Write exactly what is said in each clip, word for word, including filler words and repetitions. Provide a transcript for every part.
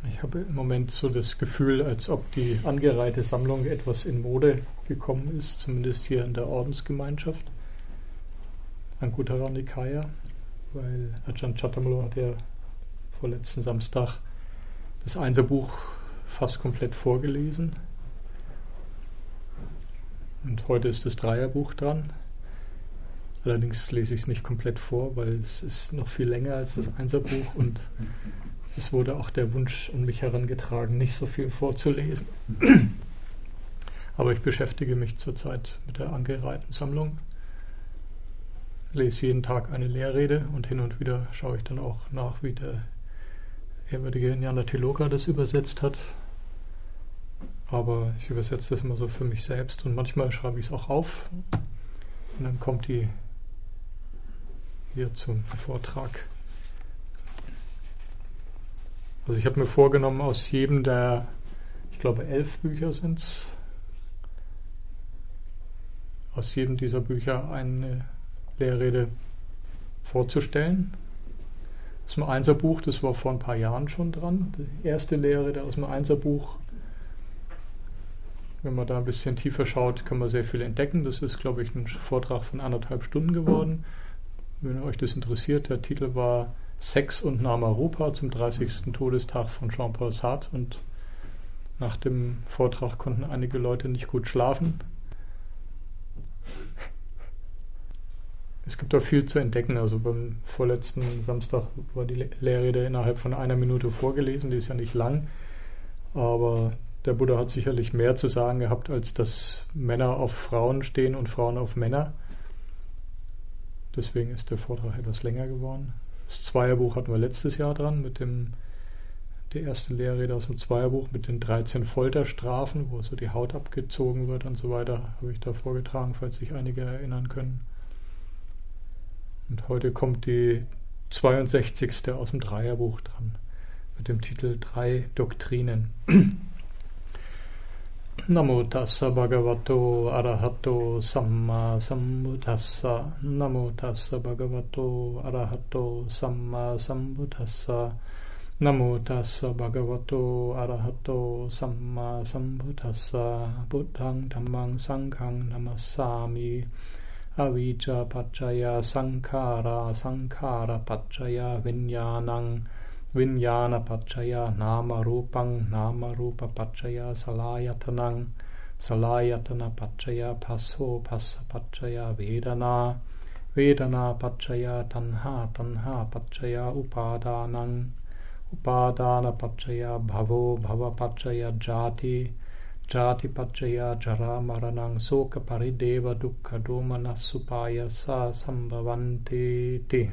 Ich habe im Moment so das Gefühl, als ob die angereihte Sammlung etwas in Mode gekommen ist, zumindest hier in der Ordensgemeinschaft, Anguttara Nikaya, weil Ajahn Chattamalo hat ja vorletzten Samstag das Einserbuch fast komplett vorgelesen. Und heute ist das Dreierbuch dran. Allerdings lese ich es nicht komplett vor, weil es ist noch viel länger als das Einserbuch und es wurde auch der Wunsch an mich herangetragen, nicht so viel vorzulesen. Aber ich beschäftige mich zurzeit mit der angereihten Sammlung, lese jeden Tag eine Lehrrede und hin und wieder schaue ich dann auch nach, wie der ehrwürdige Jnana Tiloka das übersetzt hat. Aber ich übersetze das immer so für mich selbst und manchmal schreibe ich es auch auf und dann kommt die hier zum Vortrag. Also ich habe mir vorgenommen, aus jedem der, ich glaube elf Bücher sind es, aus jedem dieser Bücher eine Lehrrede vorzustellen. Aus dem Einserbuch, das war vor ein paar Jahren schon dran, die erste Lehrrede aus dem Einserbuch. Wenn man da ein bisschen tiefer schaut, kann man sehr viel entdecken. Das ist, glaube ich, ein Vortrag von anderthalb Stunden geworden. Wenn euch das interessiert, der Titel war Sex und Namarupa zum dreißigsten Todestag von Jean-Paul Sartre und nach dem Vortrag konnten einige Leute nicht gut schlafen. Es gibt auch viel zu entdecken. Also beim vorletzten Samstag war die Lehrrede innerhalb von einer Minute vorgelesen, die ist ja nicht lang, aber der Buddha hat sicherlich mehr zu sagen gehabt, als dass Männer auf Frauen stehen und Frauen auf Männer. Deswegen ist der Vortrag etwas länger geworden. Das Zweierbuch hatten wir letztes Jahr dran, mit dem, die erste Lehrrede aus dem Zweierbuch mit den dreizehn Folterstrafen, wo so die Haut abgezogen wird und so weiter, habe ich da vorgetragen, falls sich einige erinnern können. Und heute kommt die zweiundsechzigste aus dem Dreierbuch dran, mit dem Titel Drei Doktrinen. Namo tassa bhagavato arahato samma sambuddhassa. Namo tassa bhagavato arahato samma sambuddhassa. Namo tassa bhagavato arahato samma sambuddhassa. Buddhang dhammang sanghang namassami. Avijja paccaya sankhara sankhara paccaya vinyanang. Vinyana paccaya nama rupang nama rupa paccaya salayatanang salayatana paccaya passo passa paccaya vedana vedana paccaya tanha tanha paccaya upadanang upadana paccaya bhavo bhava paccaya jati jati paccaya jara maranang soka parideva dukkha domanasupaya sa sambhavanti te.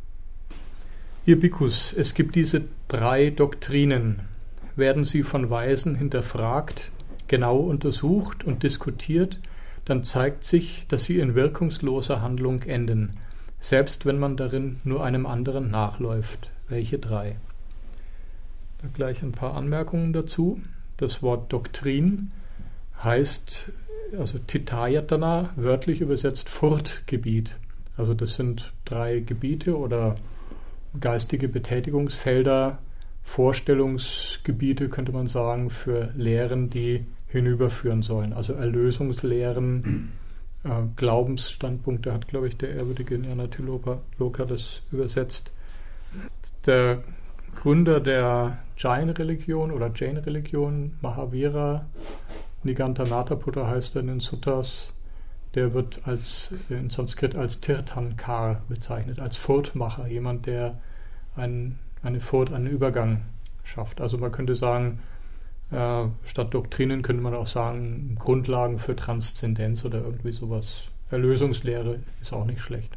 Ihr Bhikkhus, es gibt diese drei Doktrinen. Werden sie von Weisen hinterfragt, genau untersucht und diskutiert, dann zeigt sich, dass sie in wirkungsloser Handlung enden, selbst wenn man darin nur einem anderen nachläuft. Welche drei? Da gleich ein paar Anmerkungen dazu. Das Wort Doktrin heißt, also Tithayatana, wörtlich übersetzt Furtgebiet. Also das sind drei Gebiete oder geistige Betätigungsfelder, Vorstellungsgebiete, könnte man sagen, für Lehren, die hinüberführen sollen. Also Erlösungslehren, äh, Glaubensstandpunkte hat, glaube ich, der ehrwürdige Jnana Tiloka das übersetzt. Der Gründer der Jain-Religion oder Jain-Religion, Mahavira Nigantanataputta heißt er in den Suttas, der wird als, in Sanskrit als Tirthankar bezeichnet, als Furtmacher, jemand, der ein, eine Furt, einen Übergang schafft. Also man könnte sagen, äh, statt Doktrinen könnte man auch sagen, Grundlagen für Transzendenz oder irgendwie sowas. Erlösungslehre ist auch nicht schlecht.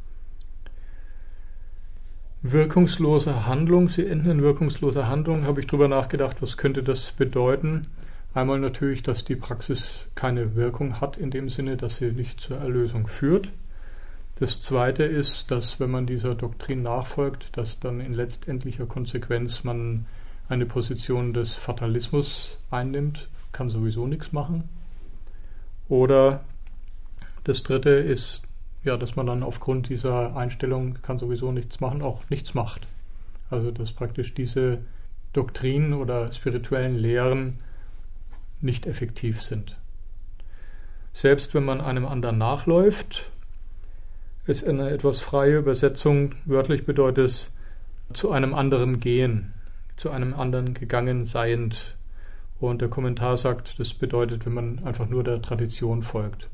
Wirkungslose Handlung, sie enden in wirkungsloser Handlung, habe ich drüber nachgedacht, was könnte das bedeuten? Einmal natürlich, dass die Praxis keine Wirkung hat, in dem Sinne, dass sie nicht zur Erlösung führt. Das Zweite ist, dass wenn man dieser Doktrin nachfolgt, dass dann in letztendlicher Konsequenz man eine Position des Fatalismus einnimmt, kann sowieso nichts machen. Oder das Dritte ist, ja, dass man dann aufgrund dieser Einstellung kann sowieso nichts machen, auch nichts macht. Also dass praktisch diese Doktrinen oder spirituellen Lehren nicht effektiv sind. Selbst wenn man einem anderen nachläuft, ist eine etwas freie Übersetzung, wörtlich bedeutet es zu einem anderen gehen, zu einem anderen gegangen seiend. Und der Kommentar sagt, das bedeutet, wenn man einfach nur der Tradition folgt.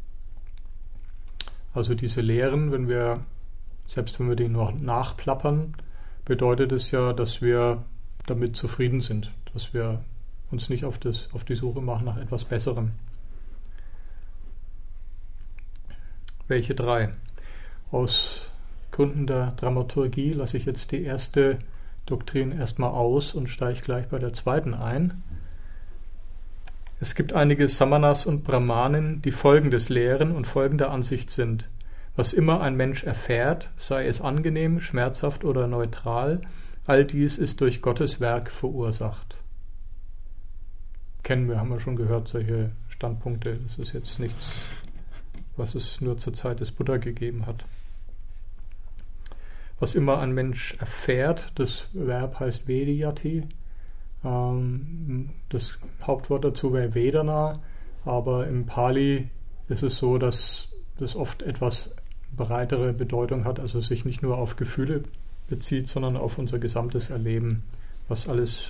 Also diese Lehren, wenn wir, selbst wenn wir die nur nachplappern, bedeutet es ja, dass wir damit zufrieden sind, dass wir uns nicht auf, das, auf die Suche machen nach etwas Besserem. Welche drei? Aus Gründen der Dramaturgie lasse ich jetzt die erste Doktrin erstmal aus und steige gleich bei der zweiten ein. Es gibt einige Samanas und Brahmanen, die Folgendes lehren und folgender Ansicht sind: Was immer ein Mensch erfährt, sei es angenehm, schmerzhaft oder neutral, all dies ist durch Gottes Werk verursacht. Kennen wir, haben wir schon gehört, solche Standpunkte. Das ist jetzt nichts, was es nur zur Zeit des Buddha gegeben hat. Was immer ein Mensch erfährt, das Verb heißt Vediyati. Das Hauptwort dazu wäre Vedana, aber im Pali ist es so, dass das oft etwas breitere Bedeutung hat, also sich nicht nur auf Gefühle bezieht, sondern auf unser gesamtes Erleben, was alles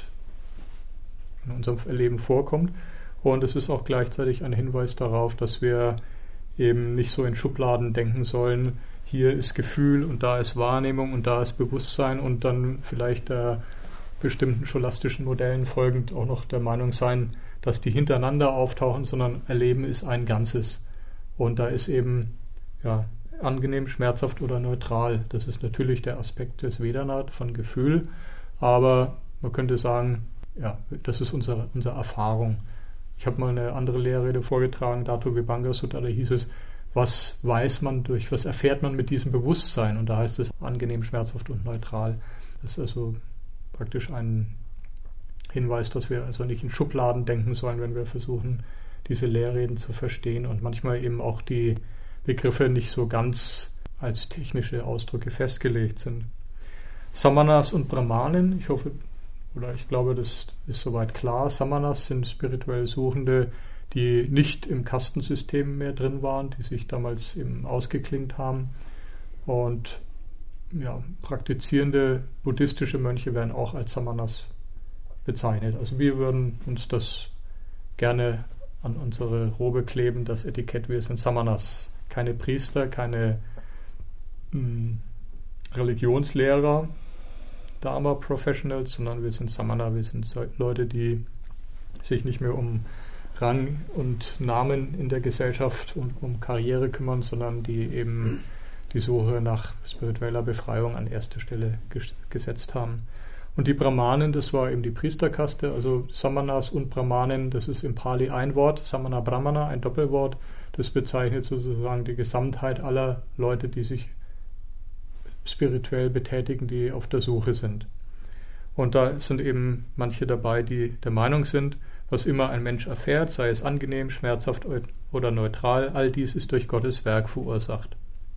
in unserem Erleben vorkommt. Und es ist auch gleichzeitig ein Hinweis darauf, dass wir eben nicht so in Schubladen denken sollen, hier ist Gefühl und da ist Wahrnehmung und da ist Bewusstsein und dann vielleicht der bestimmten scholastischen Modellen folgend auch noch der Meinung sein, dass die hintereinander auftauchen, sondern Erleben ist ein Ganzes. Und da ist eben ja, angenehm, schmerzhaft oder neutral. Das ist natürlich der Aspekt des Vedana von Gefühl, aber man könnte sagen, ja, das ist unsere, unsere Erfahrung. Ich habe mal eine andere Lehrrede vorgetragen, Dato Vibhanga Sutta, da hieß es, was weiß man durch, was erfährt man mit diesem Bewusstsein? Und da heißt es angenehm, schmerzhaft und neutral. Das ist also praktisch ein Hinweis, dass wir also nicht in Schubladen denken sollen, wenn wir versuchen, diese Lehrreden zu verstehen und manchmal eben auch die Begriffe nicht so ganz als technische Ausdrücke festgelegt sind. Samanas und Brahmanen, ich hoffe, oder ich glaube, das ist soweit klar. Samanas sind spirituell Suchende, die nicht im Kastensystem mehr drin waren, die sich damals eben ausgeklingt haben. Und ja, praktizierende buddhistische Mönche werden auch als Samanas bezeichnet. Also wir würden uns das gerne an unsere Robe kleben, das Etikett, wir sind Samanas. Keine Priester, keine mh, Religionslehrer, Dharma-Professionals, sondern wir sind Samana, wir sind Leute, die sich nicht mehr um Rang und Namen in der Gesellschaft und um Karriere kümmern, sondern die eben die Suche nach spiritueller Befreiung an erste Stelle ges- gesetzt haben. Und die Brahmanen, das war eben die Priesterkaste, also Samanas und Brahmanen, das ist im Pali ein Wort, Samana Brahmana, ein Doppelwort, das bezeichnet sozusagen die Gesamtheit aller Leute, die sich spirituell betätigen, die auf der Suche sind. Und da sind eben manche dabei, die der Meinung sind, was immer ein Mensch erfährt, sei es angenehm, schmerzhaft oder neutral, all dies ist durch Gottes Werk verursacht.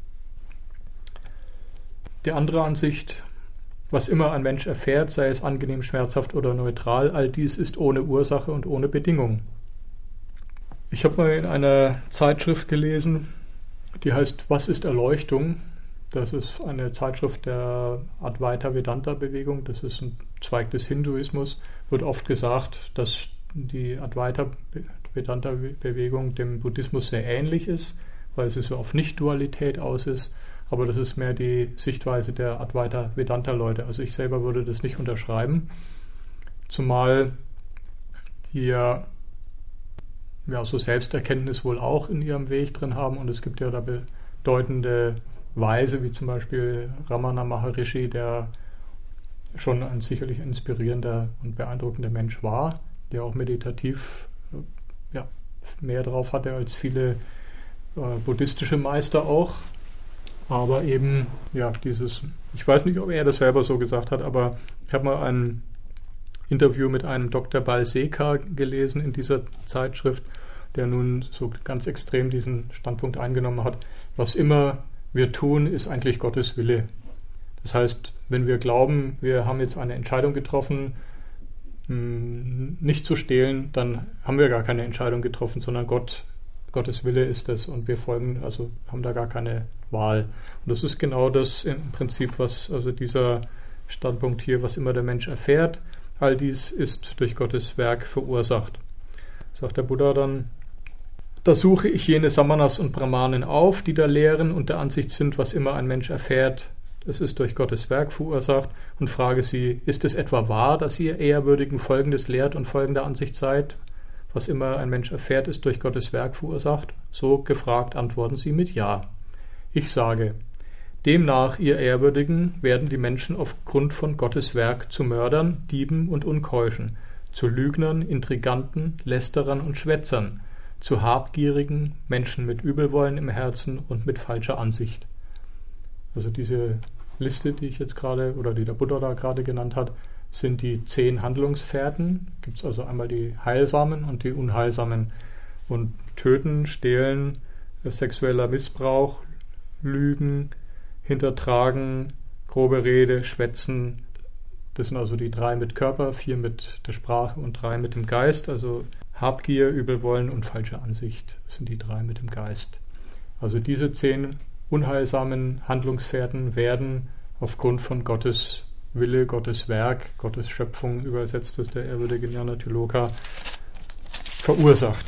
Die andere Ansicht, was immer ein Mensch erfährt, sei es angenehm, schmerzhaft oder neutral, all dies ist ohne Ursache und ohne Bedingung. Ich habe mal in einer Zeitschrift gelesen, die heißt Was ist Erleuchtung? Das ist eine Zeitschrift der Advaita Vedanta Bewegung, das ist ein Zweig des Hinduismus. Wird oft gesagt, dass die Advaita Vedanta Bewegung dem Buddhismus sehr ähnlich ist, weil sie so auf Nicht-Dualität aus ist. Aber das ist mehr die Sichtweise der Advaita Vedanta Leute. Also ich selber würde das nicht unterschreiben, zumal die ja, ja so Selbsterkenntnis wohl auch in ihrem Weg drin haben und es gibt ja da bedeutende Weise, wie zum Beispiel Ramana Maharishi, der schon ein sicherlich inspirierender und beeindruckender Mensch war, der auch meditativ ja, mehr drauf hatte als viele äh, buddhistische Meister auch. Aber eben, ja, dieses, ich weiß nicht, ob er das selber so gesagt hat, aber ich habe mal ein Interview mit einem Doktor Balseka gelesen in dieser Zeitschrift, der nun so ganz extrem diesen Standpunkt eingenommen hat, was immer wir tun, ist eigentlich Gottes Wille. Das heißt, wenn wir glauben, wir haben jetzt eine Entscheidung getroffen, mh, nicht zu stehlen, dann haben wir gar keine Entscheidung getroffen, sondern Gott, Gottes Wille ist es und wir folgen, also haben da gar keine Wahl. Und das ist genau das im Prinzip, was also dieser Standpunkt hier, was immer der Mensch erfährt, all dies ist durch Gottes Werk verursacht. Sagt der Buddha dann, da suche ich jene Samanas und Brahmanen auf, die da lehren und der Ansicht sind, was immer ein Mensch erfährt, es ist durch Gottes Werk verursacht, und frage sie, ist es etwa wahr, dass ihr Ehrwürdigen Folgendes lehrt und folgender Ansicht seid? Was immer ein Mensch erfährt, ist durch Gottes Werk verursacht? So gefragt antworten sie mit Ja. Ich sage, demnach, ihr Ehrwürdigen, werden die Menschen aufgrund von Gottes Werk zu Mördern, Dieben und Unkeuschen, zu Lügnern, Intriganten, Lästerern und Schwätzern, zu habgierigen Menschen mit Übelwollen im Herzen und mit falscher Ansicht. Also diese Liste, die ich jetzt gerade, oder die der Buddha da gerade genannt hat, sind die zehn Handlungsfährten. Gibt es also einmal die heilsamen und die unheilsamen. Und Töten, Stehlen, sexueller Missbrauch, Lügen, Hintertragen, grobe Rede, Schwätzen. Das sind also die drei mit Körper, vier mit der Sprache und drei mit dem Geist. Also Habgier, Übelwollen und falsche Ansicht. Das sind die drei mit dem Geist. Also diese zehn unheilsamen Handlungsfährten werden aufgrund von Gottes Wille, Gottes Werk, Gottes Schöpfung, übersetzt es der ehrwürdige Nyanatiloka, verursacht.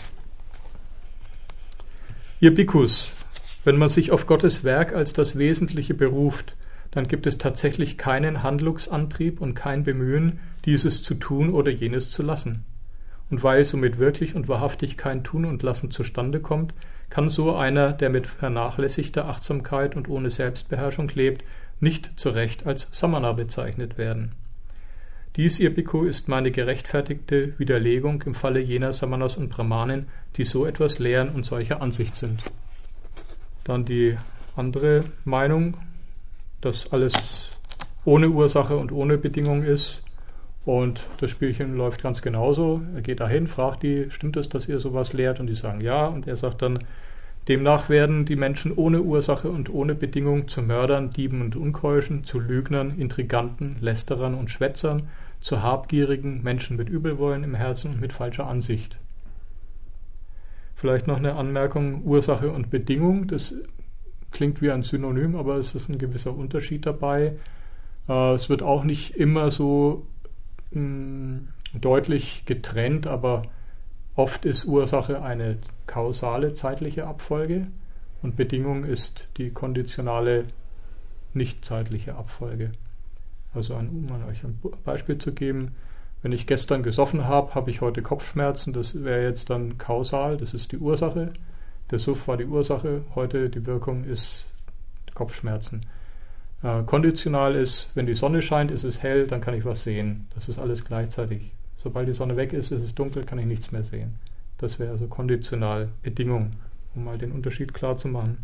Ihr Bhikkhus, wenn man sich auf Gottes Werk als das Wesentliche beruft, dann gibt es tatsächlich keinen Handlungsantrieb und kein Bemühen, dieses zu tun oder jenes zu lassen. Und weil somit wirklich und wahrhaftig kein Tun und Lassen zustande kommt, kann so einer, der mit vernachlässigter Achtsamkeit und ohne Selbstbeherrschung lebt, nicht zu Recht als Samana bezeichnet werden. Dies, ihr Bhikkhu, ist meine gerechtfertigte Widerlegung im Falle jener Samanas und Brahmanen, die so etwas lehren und solcher Ansicht sind. Dann die andere Meinung, dass alles ohne Ursache und ohne Bedingung ist. Und das Spielchen läuft ganz genauso. Er geht dahin, fragt die, stimmt es, dass ihr sowas lehrt? Und die sagen ja. Und er sagt dann, demnach werden die Menschen ohne Ursache und ohne Bedingung zu Mördern, Dieben und Unkeuschen, zu Lügnern, Intriganten, Lästerern und Schwätzern, zu habgierigen Menschen mit Übelwollen im Herzen und mit falscher Ansicht. Vielleicht noch eine Anmerkung, Ursache und Bedingung, das klingt wie ein Synonym, aber es ist ein gewisser Unterschied dabei. Es wird auch nicht immer so deutlich getrennt, aber oft ist Ursache eine kausale zeitliche Abfolge und Bedingung ist die konditionale nicht zeitliche Abfolge. Also ein, um euch ein Beispiel zu geben, wenn ich gestern gesoffen habe, habe ich heute Kopfschmerzen, das wäre jetzt dann kausal, das ist die Ursache. Der Suff war die Ursache, heute die Wirkung ist Kopfschmerzen. Äh, konditional ist, wenn die Sonne scheint, ist es hell, dann kann ich was sehen. Das ist alles gleichzeitig. Sobald die Sonne weg ist, ist es dunkel, kann ich nichts mehr sehen. Das wäre also konditional, Bedingung, um mal den Unterschied klar zu machen.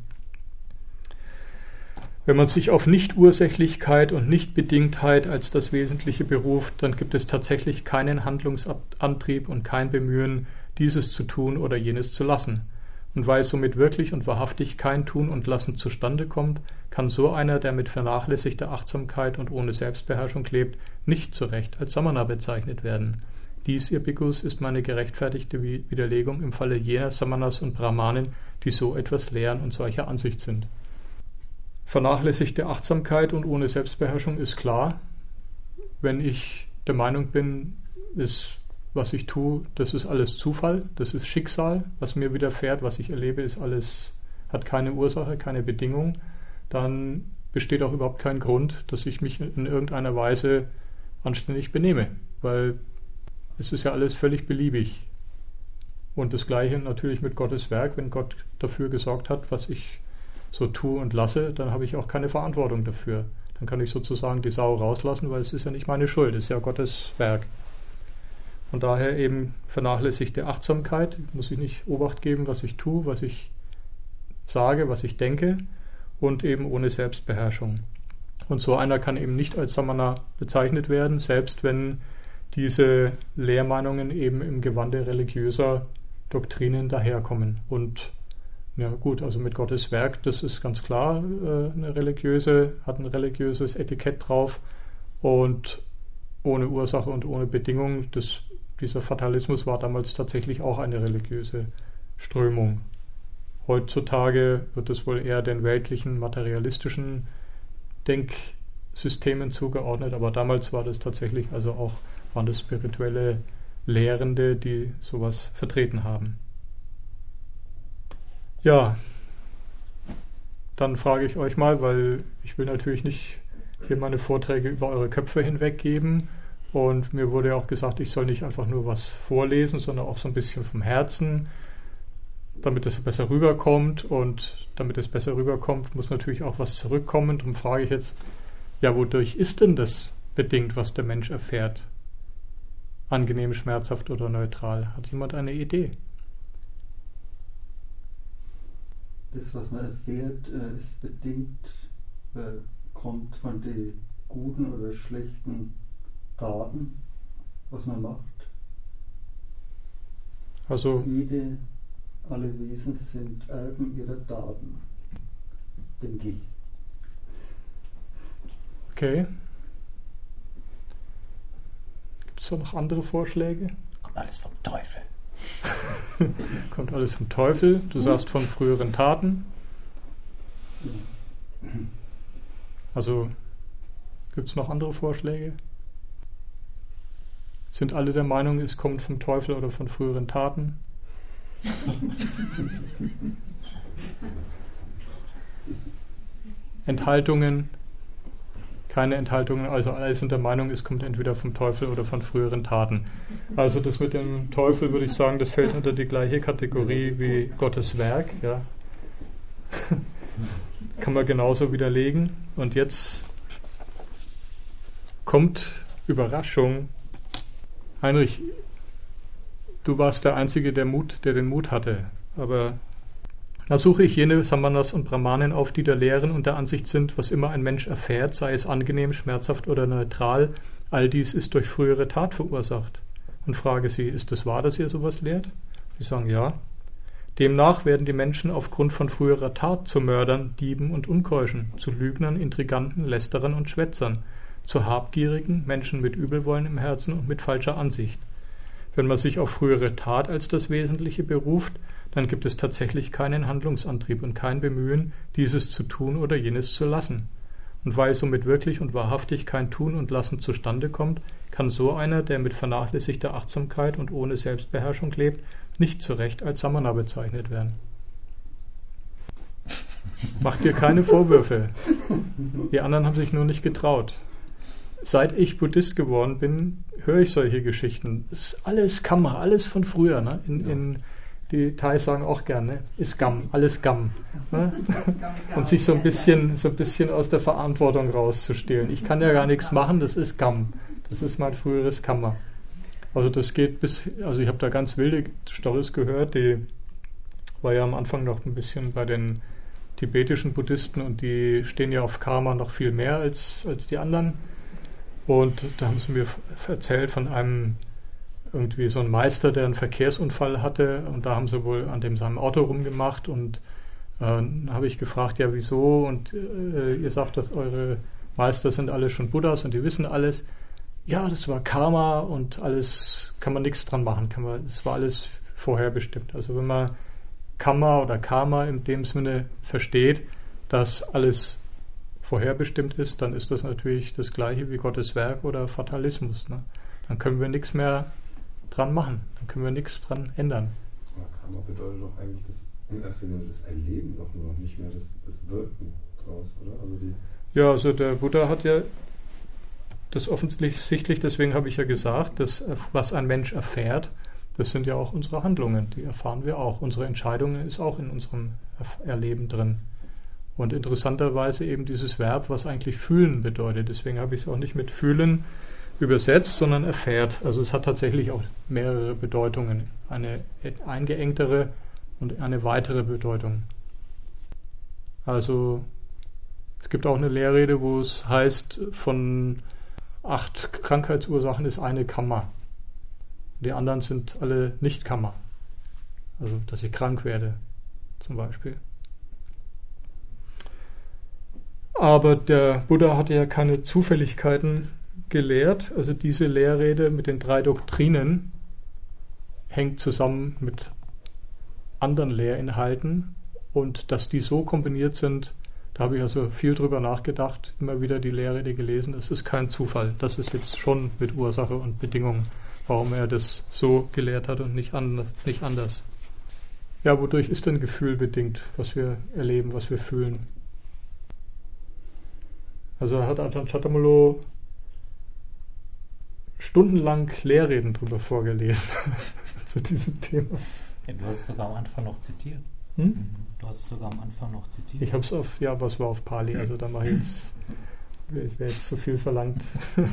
Wenn man sich auf Nichtursächlichkeit und Nichtbedingtheit als das Wesentliche beruft, dann gibt es tatsächlich keinen Handlungsantrieb und kein Bemühen, dieses zu tun oder jenes zu lassen. Und weil somit wirklich und wahrhaftig kein Tun und Lassen zustande kommt, kann so einer, der mit vernachlässigter Achtsamkeit und ohne Selbstbeherrschung lebt, nicht zu Recht als Samana bezeichnet werden. Dies, ihr Bhikkhus, ist meine gerechtfertigte Widerlegung im Falle jener Samanas und Brahmanen, die so etwas lehren und solcher Ansicht sind. Vernachlässigte Achtsamkeit und ohne Selbstbeherrschung ist klar. Wenn ich der Meinung bin, ist, was ich tue, das ist alles Zufall, das ist Schicksal, was mir widerfährt, was ich erlebe, ist alles, hat keine Ursache, keine Bedingung, dann besteht auch überhaupt kein Grund, dass ich mich in irgendeiner Weise anständig benehme, weil es ist ja alles völlig beliebig. Und das Gleiche natürlich mit Gottes Werk, wenn Gott dafür gesorgt hat, was ich so tue und lasse, dann habe ich auch keine Verantwortung dafür. Dann kann ich sozusagen die Sau rauslassen, weil es ist ja nicht meine Schuld, es ist ja Gottes Werk. Von daher eben vernachlässigte Achtsamkeit, muss ich nicht Obacht geben, was ich tue, was ich sage, was ich denke und eben ohne Selbstbeherrschung. Und so einer kann eben nicht als Samana bezeichnet werden, selbst wenn diese Lehrmeinungen eben im Gewande religiöser Doktrinen daherkommen. Und ja gut, also mit Gottes Werk, das ist ganz klar eine religiöse, hat ein religiöses Etikett drauf und ohne Ursache und ohne Bedingung. Das, dieser Fatalismus war damals tatsächlich auch eine religiöse Strömung. Heutzutage wird es wohl eher den weltlichen, materialistischen Denksystemen zugeordnet, aber damals war das tatsächlich, also auch waren das spirituelle Lehrende, die sowas vertreten haben. Ja, dann frage ich euch mal, weil ich will natürlich nicht hier meine Vorträge über eure Köpfe hinweggeben und mir wurde ja auch gesagt, ich soll nicht einfach nur was vorlesen, sondern auch so ein bisschen vom Herzen, damit es besser rüberkommt, und damit es besser rüberkommt, muss natürlich auch was zurückkommen. Darum frage ich jetzt, ja, wodurch ist denn das bedingt, was der Mensch erfährt? Angenehm, schmerzhaft oder neutral? Hat jemand eine Idee? Das, was man erfährt, ist bedingt, kommt von den guten oder schlechten Taten, was man macht. Also Jede, alle Wesen sind Erben ihrer Taten, denke ich. Okay. Gibt es da noch andere Vorschläge? Kommt alles vom Teufel. Kommt alles vom Teufel. Du sagst von früheren Taten. Also gibt es noch andere Vorschläge? Sind alle der Meinung, es kommt vom Teufel oder von früheren Taten? Enthaltungen? Keine Enthaltungen, also alle sind der Meinung, es kommt entweder vom Teufel oder von früheren Taten. Also das mit dem Teufel, würde ich sagen, das fällt unter die gleiche Kategorie wie Gottes Werk. Ja. Kann man genauso widerlegen. Und jetzt kommt Überraschung. Heinrich, du warst der Einzige, der Mut, der den Mut hatte. Aber da suche ich jene Samanas und Brahmanen auf, die der Lehren und der Ansicht sind, was immer ein Mensch erfährt, sei es angenehm, schmerzhaft oder neutral, all dies ist durch frühere Tat verursacht. Und frage sie, ist es wahr, dass ihr sowas lehrt? Sie sagen ja. Demnach werden die Menschen aufgrund von früherer Tat zu Mördern, Dieben und Unkeuschen, zu Lügnern, Intriganten, Lästerern und Schwätzern, zu Habgierigen, Menschen mit Übelwollen im Herzen und mit falscher Ansicht. Wenn man sich auf frühere Tat als das Wesentliche beruft, dann gibt es tatsächlich keinen Handlungsantrieb und kein Bemühen, dieses zu tun oder jenes zu lassen. Und weil somit wirklich und wahrhaftig kein Tun und Lassen zustande kommt, kann so einer, der mit vernachlässigter Achtsamkeit und ohne Selbstbeherrschung lebt, nicht zu Recht als Samana bezeichnet werden. Mach dir keine Vorwürfe. Die anderen haben sich nur nicht getraut. Seit ich Buddhist geworden bin, höre ich solche Geschichten. Das ist alles Kamma, alles von früher. Ne? In, in, die Thais sagen auch gerne, ist Gam, alles Gam. Ne? Und sich so ein bisschen, so ein bisschen aus der Verantwortung rauszustehlen. Ich kann ja gar nichts machen, das ist Gam. Das ist mein früheres Kamma. Also das geht bis, also ich habe da ganz wilde Storys gehört, die war ja am Anfang noch ein bisschen bei den tibetischen Buddhisten und die stehen ja auf Karma noch viel mehr als, als die anderen. Und da haben sie mir erzählt von einem, irgendwie so ein Meister, der einen Verkehrsunfall hatte, und da haben sie wohl an dem seinem Auto rumgemacht, und äh, dann habe ich gefragt, ja wieso, und äh, ihr sagt doch, eure Meister sind alle schon Buddhas und die wissen alles. Ja, das war Karma und alles, kann man nichts dran machen, kann man, es war alles vorherbestimmt. Also wenn man Karma oder Karma in dem Sinne versteht, dass alles vorherbestimmt ist, dann ist das natürlich das Gleiche wie Gottes Werk oder Fatalismus. Ne? Dann können wir nichts mehr dran machen, dann können wir nichts dran ändern. Aber Karma bedeutet doch eigentlich das, in erster Linie das Erleben doch nur, nicht mehr das, das Wirken draus, oder? Also die ja, also der Buddha hat ja das offensichtlich, deswegen habe ich ja gesagt, dass was ein Mensch erfährt, das sind ja auch unsere Handlungen, die erfahren wir auch. Unsere Entscheidungen ist auch in unserem Erleben drin. Und interessanterweise eben dieses Verb, was eigentlich fühlen bedeutet. Deswegen habe ich es auch nicht mit fühlen übersetzt, sondern erfährt. Also es hat tatsächlich auch mehrere Bedeutungen. Eine eingeengtere und eine weitere Bedeutung. Also es gibt auch eine Lehrrede, wo es heißt, von acht Krankheitsursachen ist eine Kamma. Die anderen sind alle nicht Kamma. Also dass ich krank werde, zum Beispiel. Aber der Buddha hatte ja keine Zufälligkeiten gelehrt, also diese Lehrrede mit den drei Doktrinen hängt zusammen mit anderen Lehrinhalten und dass die so kombiniert sind, da habe ich also viel drüber nachgedacht, immer wieder die Lehrrede gelesen. Das ist kein Zufall. Das ist jetzt schon mit Ursache und Bedingung, warum er das so gelehrt hat und nicht anders. Nicht anders. Ja, wodurch ist denn Gefühl bedingt, was wir erleben, was wir fühlen? Also da hat Ajahn Chhattamalo stundenlang Lehrreden drüber vorgelesen zu diesem Thema. Ja, du hast es sogar am Anfang noch zitiert. Hm? Du hast es sogar am Anfang noch zitiert. Ich habe es auf, ja, aber es war auf Pali, also da mache ich jetzt, wäre jetzt zu viel verlangt.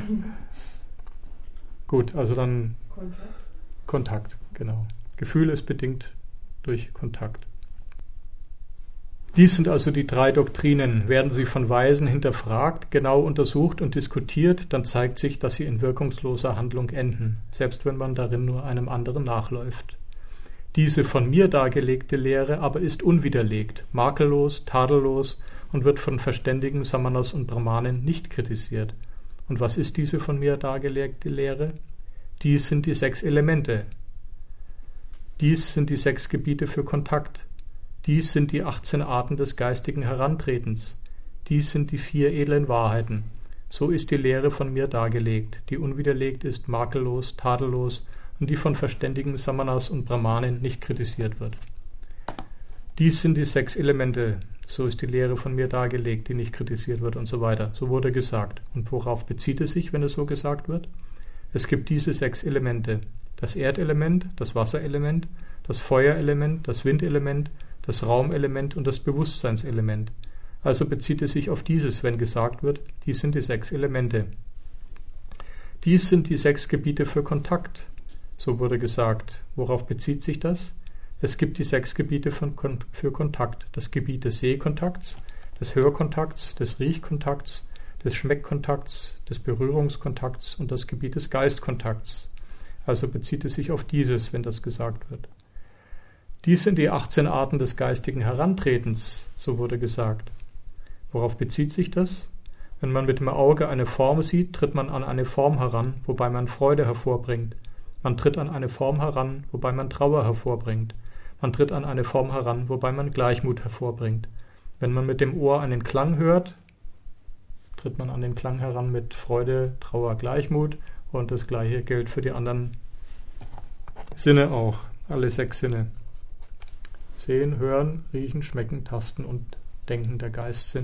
Gut, also dann Kontakt. Kontakt, genau. Gefühl ist bedingt durch Kontakt. Dies sind also die drei Doktrinen. Werden sie von Weisen hinterfragt, genau untersucht und diskutiert, dann zeigt sich, dass sie in wirkungsloser Handlung enden, selbst wenn man darin nur einem anderen nachläuft. Diese von mir dargelegte Lehre aber ist unwiderlegt, makellos, tadellos und wird von verständigen Samanas und Brahmanen nicht kritisiert. Und was ist diese von mir dargelegte Lehre? Dies sind die sechs Elemente. Dies sind die sechs Gebiete für Kontakt. Dies sind die achtzehn Arten des geistigen Herantretens. Dies sind die vier edlen Wahrheiten. So ist die Lehre von mir dargelegt, die unwiderlegt ist, makellos, tadellos und die von verständigen Samanas und Brahmanen nicht kritisiert wird. Dies sind die sechs Elemente. So ist die Lehre von mir dargelegt, die nicht kritisiert wird und so weiter. So wurde gesagt. Und worauf bezieht es sich, wenn es so gesagt wird? Es gibt diese sechs Elemente. Das Erdelement, das Wasserelement, das Feuerelement, das Windelement, das Raumelement und das Bewusstseinselement. Also bezieht es sich auf dieses, wenn gesagt wird, dies sind die sechs Elemente. Dies sind die sechs Gebiete für Kontakt. So wurde gesagt. Worauf bezieht sich das? Es gibt die sechs Gebiete von, für Kontakt. Das Gebiet des Sehkontakts, des Hörkontakts, des Riechkontakts, des Schmeckkontakts, des Berührungskontakts und das Gebiet des Geistkontakts. Also bezieht es sich auf dieses, wenn das gesagt wird. Dies sind die achtzehn Arten des geistigen Herantretens, so wurde gesagt. Worauf bezieht sich das? Wenn man mit dem Auge eine Form sieht, tritt man an eine Form heran, wobei man Freude hervorbringt. Man tritt an eine Form heran, wobei man Trauer hervorbringt. Man tritt an eine Form heran, wobei man Gleichmut hervorbringt. Wenn man mit dem Ohr einen Klang hört, tritt man an den Klang heran mit Freude, Trauer, Gleichmut. Und das Gleiche gilt für die anderen Sinne auch, alle sechs Sinne. Sehen, hören, riechen, schmecken, tasten und denken, der Geistsinn.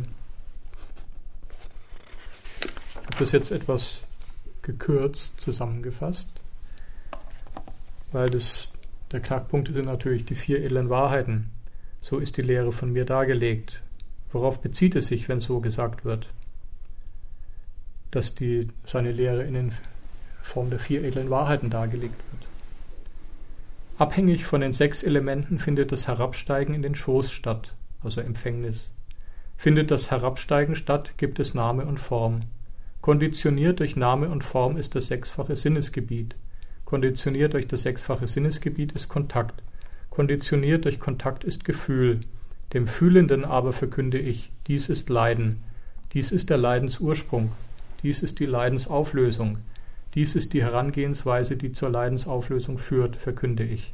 Ich habe das jetzt etwas gekürzt zusammengefasst, weil das, der Knackpunkt sind natürlich die vier edlen Wahrheiten. So ist die Lehre von mir dargelegt. Worauf bezieht es sich, wenn so gesagt wird, dass die, seine Lehre in den Form der vier edlen Wahrheiten dargelegt wird? Abhängig von den sechs Elementen findet das Herabsteigen in den Schoß statt, also Empfängnis. Findet das Herabsteigen statt, gibt es Name und Form. Konditioniert durch Name und Form ist das sechsfache Sinnesgebiet. Konditioniert durch das sechsfache Sinnesgebiet ist Kontakt. Konditioniert durch Kontakt ist Gefühl. Dem Fühlenden aber verkünde ich, dies ist Leiden. Dies ist der Leidensursprung. Dies ist die Leidensauflösung. Dies ist die Herangehensweise, die zur Leidensauflösung führt, verkünde ich.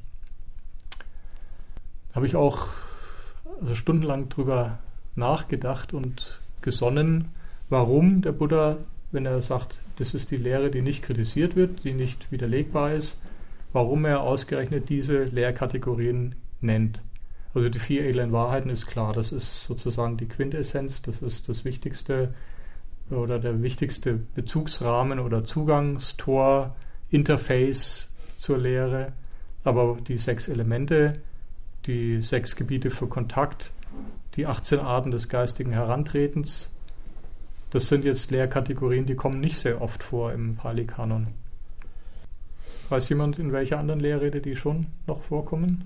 Da habe ich auch also stundenlang drüber nachgedacht und gesonnen, warum der Buddha, wenn er sagt, das ist die Lehre, die nicht kritisiert wird, die nicht widerlegbar ist, warum er ausgerechnet diese Lehrkategorien nennt. Also die vier edlen Wahrheiten ist klar, das ist sozusagen die Quintessenz, das ist das Wichtigste oder der wichtigste Bezugsrahmen oder Zugangstor, Interface zur Lehre. Aber die sechs Elemente, die sechs Gebiete für Kontakt, die achtzehn Arten des geistigen Herantretens, das sind jetzt Lehrkategorien, die kommen nicht sehr oft vor im Pali-Kanon. Weiß jemand, in welcher anderen Lehrrede die schon noch vorkommen?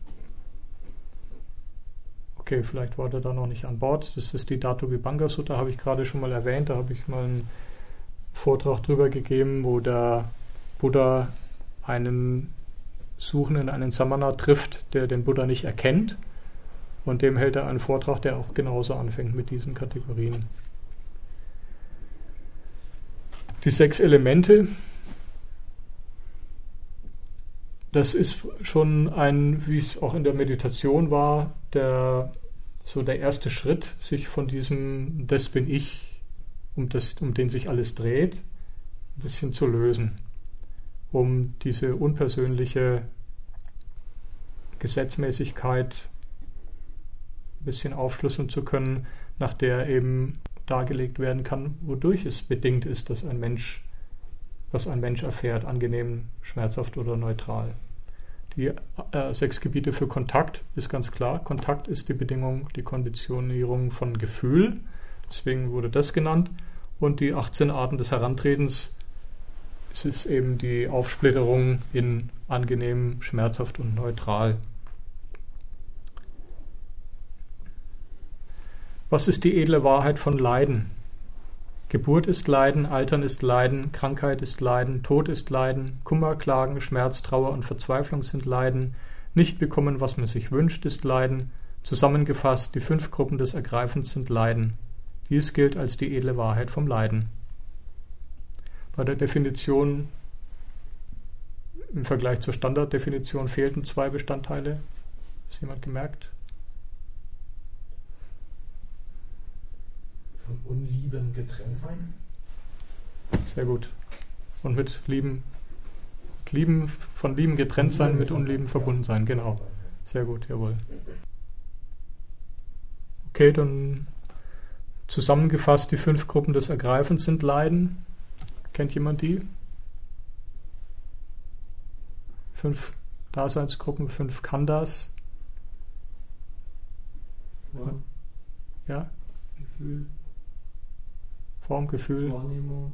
Okay, vielleicht war der da noch nicht an Bord. Das ist die Dhatu Vibhanga Sutta, habe ich gerade schon mal erwähnt. Da habe ich mal einen Vortrag drüber gegeben, wo der Buddha einen Suchenden, einen Samana trifft, der den Buddha nicht erkennt. Und dem hält er einen Vortrag, der auch genauso anfängt mit diesen Kategorien. Die sechs Elemente, das ist schon ein, wie es auch in der Meditation war, der, so der erste Schritt, sich von diesem Das bin ich, um, das, um den sich alles dreht, ein bisschen zu lösen, um diese unpersönliche Gesetzmäßigkeit ein bisschen aufschlüsseln zu können, nach der eben dargelegt werden kann, wodurch es bedingt ist, dass ein Mensch, was ein Mensch erfährt, angenehm, schmerzhaft oder neutral. Die äh, sechs Gebiete für Kontakt ist ganz klar. Kontakt ist die Bedingung, die Konditionierung von Gefühl. Deswegen wurde das genannt. Und die achtzehn Arten des Herantretens, es ist eben die Aufsplitterung in angenehm, schmerzhaft und neutral. Was ist die edle Wahrheit von Leiden? Geburt ist Leiden, Altern ist Leiden, Krankheit ist Leiden, Tod ist Leiden, Kummer, Klagen, Schmerz, Trauer und Verzweiflung sind Leiden, nicht bekommen, was man sich wünscht, ist Leiden, zusammengefasst, die fünf Gruppen des Ergreifens sind Leiden. Dies gilt als die edle Wahrheit vom Leiden. Bei der Definition im Vergleich zur Standarddefinition fehlten zwei Bestandteile. Ist jemand gemerkt? Von Unlieben getrennt sein? Sehr gut. Und mit Lieben, mit Lieben von Lieben getrennt sein, mit Unlieben verbunden sein, genau. Sehr gut, jawohl. Okay, dann zusammengefasst, die fünf Gruppen des Ergreifens sind Leiden. Kennt jemand die? Fünf Daseinsgruppen, fünf Khandhas. Ja. Ja? Gefühl, Form, Gefühl. Wahrnehmung,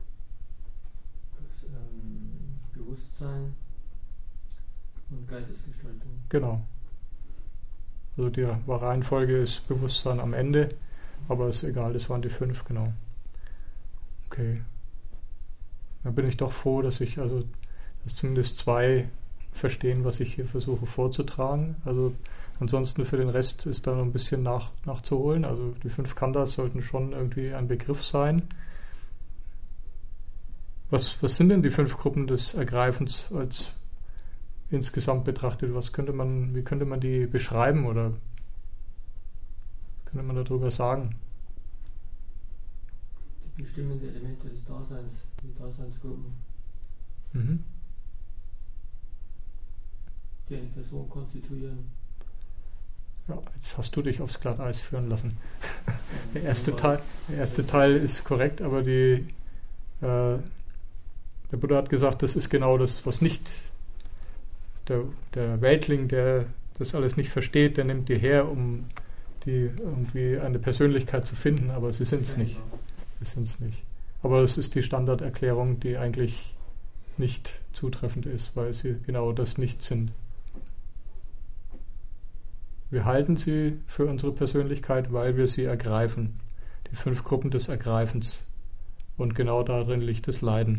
das, ähm, Bewusstsein und Geistesgestaltung. Genau. Also die Reihenfolge ist Bewusstsein am Ende, aber ist egal, das waren die fünf, genau. Okay. Dann bin ich doch froh, dass ich, also, dass zumindest zwei verstehen, was ich hier versuche vorzutragen. Also ansonsten für den Rest ist da noch ein bisschen nach, nachzuholen. Also die fünf Khandhas sollten schon irgendwie ein Begriff sein. Was, was sind denn die fünf Gruppen des Ergreifens als insgesamt betrachtet? Was könnte man, wie könnte man die beschreiben oder was könnte man darüber sagen? Die bestimmenden Elemente des Daseins, die Daseinsgruppen, Mhm. die eine Person konstituieren. Ja, jetzt hast du dich aufs Glatteis führen lassen. Der erste Teil, der erste Teil ist korrekt, aber die, äh, der Buddha hat gesagt, das ist genau das, was nicht der, der Weltling, der das alles nicht versteht, der nimmt die her, um die irgendwie eine Persönlichkeit zu finden, aber sie sind es nicht. Sie sind es nicht. Aber es ist die Standarderklärung, die eigentlich nicht zutreffend ist, weil sie genau das nicht sind. Wir halten sie für unsere Persönlichkeit, weil wir sie ergreifen. Die fünf Gruppen des Ergreifens. Und genau darin liegt das Leiden.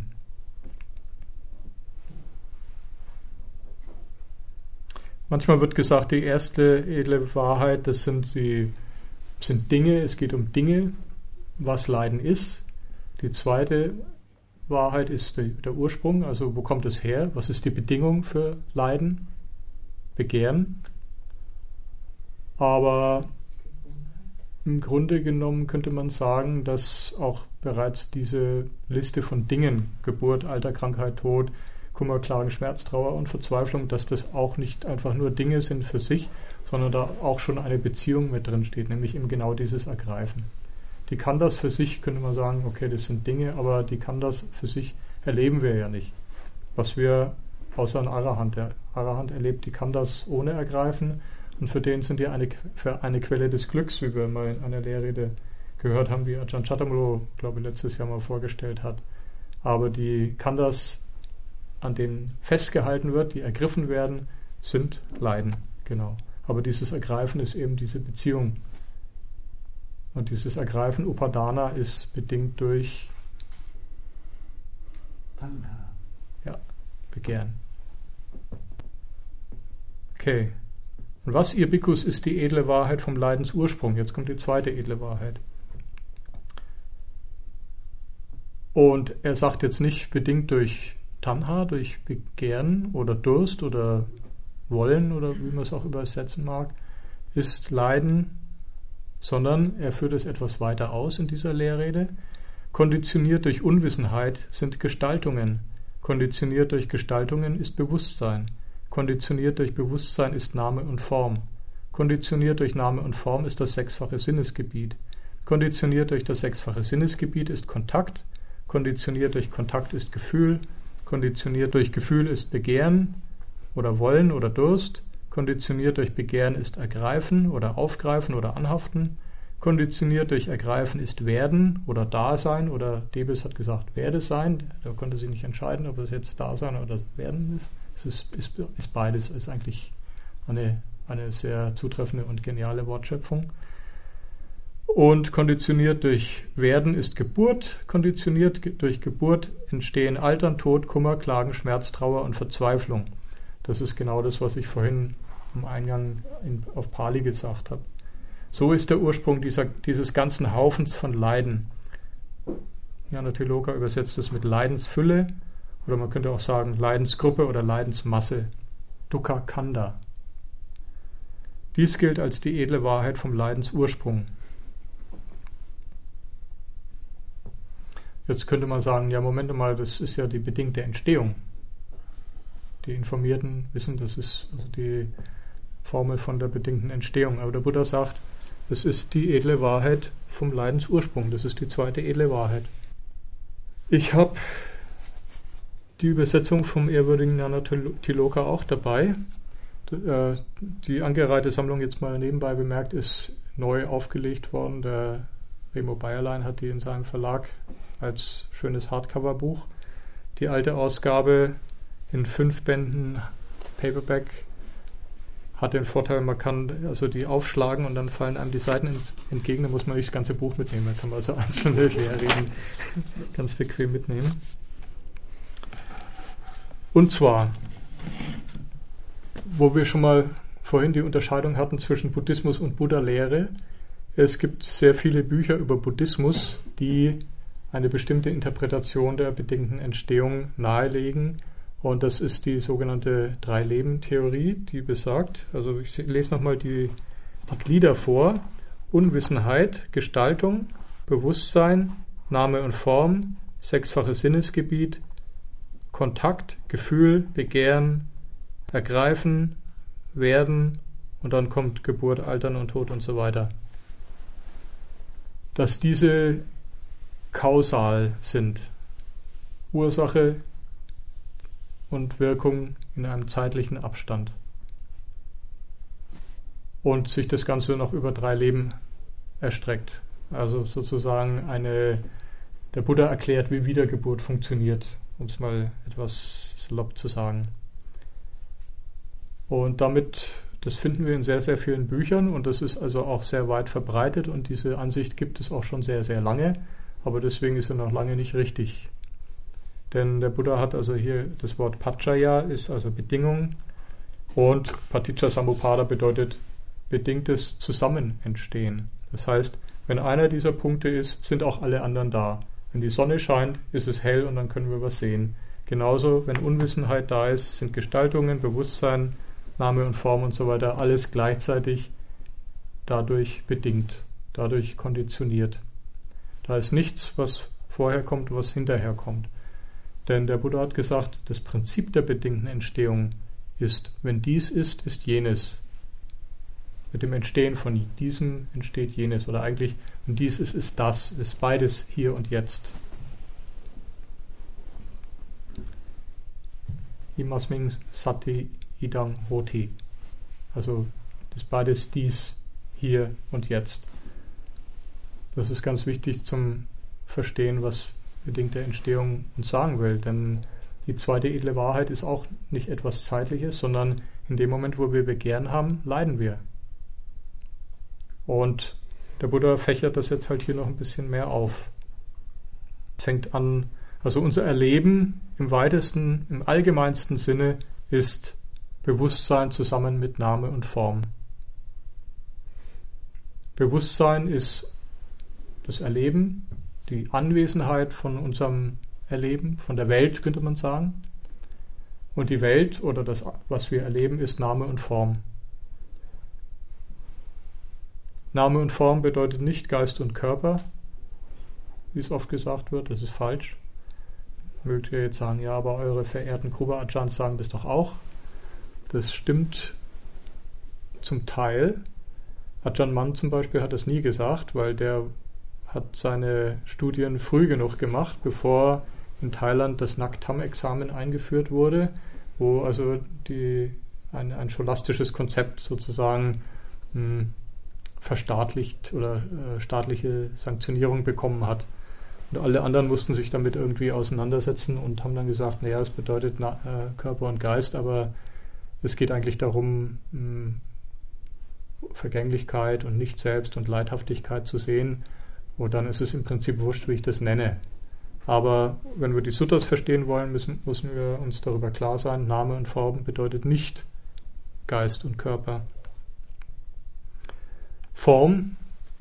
Manchmal wird gesagt, die erste edle Wahrheit, das sind die sind Dinge, es geht um Dinge, was Leiden ist. Die zweite Wahrheit ist die, der Ursprung, also wo kommt es her? Was ist die Bedingung für Leiden? Begehren. Aber im Grunde genommen könnte man sagen, dass auch bereits diese Liste von Dingen, Geburt, Alter, Krankheit, Tod, Kummer, Klagen, Schmerz, Trauer und Verzweiflung, dass das auch nicht einfach nur Dinge sind für sich, sondern da auch schon eine Beziehung mit drin steht, nämlich eben genau dieses Ergreifen. Die Khandhas für sich könnte man sagen, okay, das sind Dinge, aber die Khandhas für sich erleben wir ja nicht. Was wir außer ein Arahant, der Arahant erlebt die Khandhas ohne Ergreifen. Und für den sind die eine, für eine Quelle des Glücks, wie wir mal in einer Lehrrede gehört haben, wie Ajahn Chatamulo, glaube ich, letztes Jahr mal vorgestellt hat. Aber die Khandhas, an denen festgehalten wird, die ergriffen werden, sind Leiden, genau. Aber dieses Ergreifen ist eben diese Beziehung. Und dieses Ergreifen, Upadana, ist bedingt durch Tanha. Ja, Begehren. Okay. Und was, ihr Bhikkhus, ist die edle Wahrheit vom Leidensursprung? Jetzt kommt die zweite edle Wahrheit. Und er sagt jetzt nicht bedingt durch Tanha, durch Begehren oder Durst oder Wollen oder wie man es auch übersetzen mag, ist Leiden, sondern er führt es etwas weiter aus in dieser Lehrrede. Konditioniert durch Unwissenheit sind Gestaltungen. Konditioniert durch Gestaltungen ist Bewusstsein. Konditioniert durch Bewusstsein ist Name und Form. Konditioniert durch Name und Form ist das sechsfache Sinnesgebiet. Konditioniert durch das sechsfache Sinnesgebiet ist Kontakt. Konditioniert durch Kontakt ist Gefühl. Konditioniert durch Gefühl ist Begehren oder Wollen oder Durst. Konditioniert durch Begehren ist Ergreifen oder Aufgreifen oder Anhaften. Konditioniert durch Ergreifen ist Werden oder Dasein, oder Debes hat gesagt Werdesein. Da konnte sich nicht entscheiden, ob es jetzt Dasein oder Werden ist. Es ist, ist, ist beides, ist eigentlich eine, eine sehr zutreffende und geniale Wortschöpfung. Und konditioniert durch Werden ist Geburt. Konditioniert durch Geburt entstehen Altern, Tod, Kummer, Klagen, Schmerz, Trauer und Verzweiflung. Das ist genau das, was ich vorhin am Eingang in, auf Pali gesagt habe. So ist der Ursprung dieser, dieses ganzen Haufens von Leiden. Jnana Tiloka übersetzt es mit Leidensfülle, oder man könnte auch sagen Leidensgruppe oder Leidensmasse. Dukkha Kanda. Dies gilt als die edle Wahrheit vom Leidensursprung. Jetzt könnte man sagen, ja Moment mal, das ist ja die bedingte Entstehung. Die Informierten wissen, das ist also die Formel von der bedingten Entstehung. Aber der Buddha sagt, das ist die edle Wahrheit vom Leidensursprung. Das ist die zweite edle Wahrheit. Ich habe die Übersetzung vom ehrwürdigen Jnana Tiloka auch dabei. Die angereihte Sammlung, jetzt mal nebenbei bemerkt, ist neu aufgelegt worden. Der Remo Bayerlein hat die in seinem Verlag als schönes Hardcover-Buch. Die alte Ausgabe in fünf Bänden Paperback hat den Vorteil, man kann also die aufschlagen und dann fallen einem die Seiten entgegen, dann muss man nicht das ganze Buch mitnehmen, dann kann man also einzelne Lehrreden ganz bequem mitnehmen. Und zwar, wo wir schon mal vorhin die Unterscheidung hatten zwischen Buddhismus und Buddha-Lehre, es gibt sehr viele Bücher über Buddhismus, die eine bestimmte Interpretation der bedingten Entstehung nahelegen. Und das ist die sogenannte Drei-Leben-Theorie, die besagt, also ich lese nochmal die, die Glieder vor: Unwissenheit, Gestaltung, Bewusstsein, Name und Form, sechsfaches Sinnesgebiet, Kontakt, Gefühl, Begehren, Ergreifen, Werden und dann kommt Geburt, Altern und Tod und so weiter. Dass diese kausal sind. Ursache und Wirkung in einem zeitlichen Abstand. Und sich das Ganze noch über drei Leben erstreckt. Also sozusagen eine, der Buddha erklärt, wie Wiedergeburt funktioniert, um es mal etwas salopp zu sagen. Und damit, das finden wir in sehr, sehr vielen Büchern und das ist also auch sehr weit verbreitet und diese Ansicht gibt es auch schon sehr, sehr lange, aber deswegen ist er noch lange nicht richtig. Denn der Buddha hat also hier das Wort Paccaya, ist also Bedingung, und Paticca Samuppada bedeutet bedingtes Zusammenentstehen. Das heißt, wenn einer dieser Punkte ist, sind auch alle anderen da. Wenn die Sonne scheint, ist es hell und dann können wir was sehen. Genauso, wenn Unwissenheit da ist, sind Gestaltungen, Bewusstsein, Name und Form und so weiter alles gleichzeitig dadurch bedingt, dadurch konditioniert. Da ist nichts, was vorher kommt, was hinterher kommt. Denn der Buddha hat gesagt, das Prinzip der bedingten Entstehung ist, wenn dies ist, ist jenes. Mit dem Entstehen von diesem entsteht jenes. Oder eigentlich, wenn dies ist, ist das. Ist beides hier und jetzt. Imasming sati idang hoti. Also, das ist beides dies, hier und jetzt. Das ist ganz wichtig zum Verstehen, was bedingte Entstehung uns sagen will, denn die zweite edle Wahrheit ist auch nicht etwas Zeitliches, sondern in dem Moment, wo wir Begehren haben, leiden wir. Und der Buddha fächert das jetzt halt hier noch ein bisschen mehr auf. Fängt an, also unser Erleben im weitesten, im allgemeinsten Sinne ist Bewusstsein zusammen mit Name und Form. Bewusstsein ist das Erleben, die Anwesenheit von unserem Erleben, von der Welt könnte man sagen. Und die Welt oder das, was wir erleben, ist Name und Form. Name und Form bedeutet nicht Geist und Körper, wie es oft gesagt wird, das ist falsch. Mögt ihr jetzt sagen, ja, aber eure verehrten Kruba Ajahns sagen das doch auch. Das stimmt zum Teil. Ajahn Mun zum Beispiel hat das nie gesagt, weil der hat seine Studien früh genug gemacht, bevor in Thailand das Naktam-Examen eingeführt wurde, wo also die, ein, ein scholastisches Konzept sozusagen mh, verstaatlicht oder äh, staatliche Sanktionierung bekommen hat. Und alle anderen mussten sich damit irgendwie auseinandersetzen und haben dann gesagt, naja, es bedeutet na, äh, Körper und Geist, aber es geht eigentlich darum, mh, Vergänglichkeit und Nicht-Selbst und Leidhaftigkeit zu sehen. Und dann ist es im Prinzip wurscht, wie ich das nenne. Aber wenn wir die Suttas verstehen wollen, müssen, müssen wir uns darüber klar sein, Name und Form bedeutet nicht Geist und Körper. Form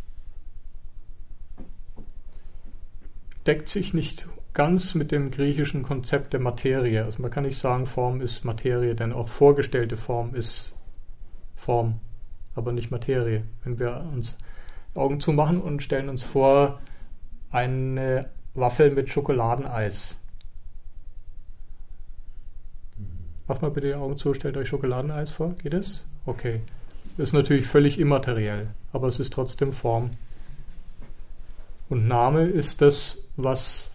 deckt sich nicht ganz mit dem griechischen Konzept der Materie. Also man kann nicht sagen, Form ist Materie, denn auch vorgestellte Form ist Form, aber nicht Materie. Wenn wir uns Augen zumachen und stellen uns vor, eine Waffel mit Schokoladeneis. Macht mal bitte die Augen zu, stellt euch Schokoladeneis vor. Geht es? Okay. Das ist natürlich völlig immateriell, aber es ist trotzdem Form. Und Name ist das, was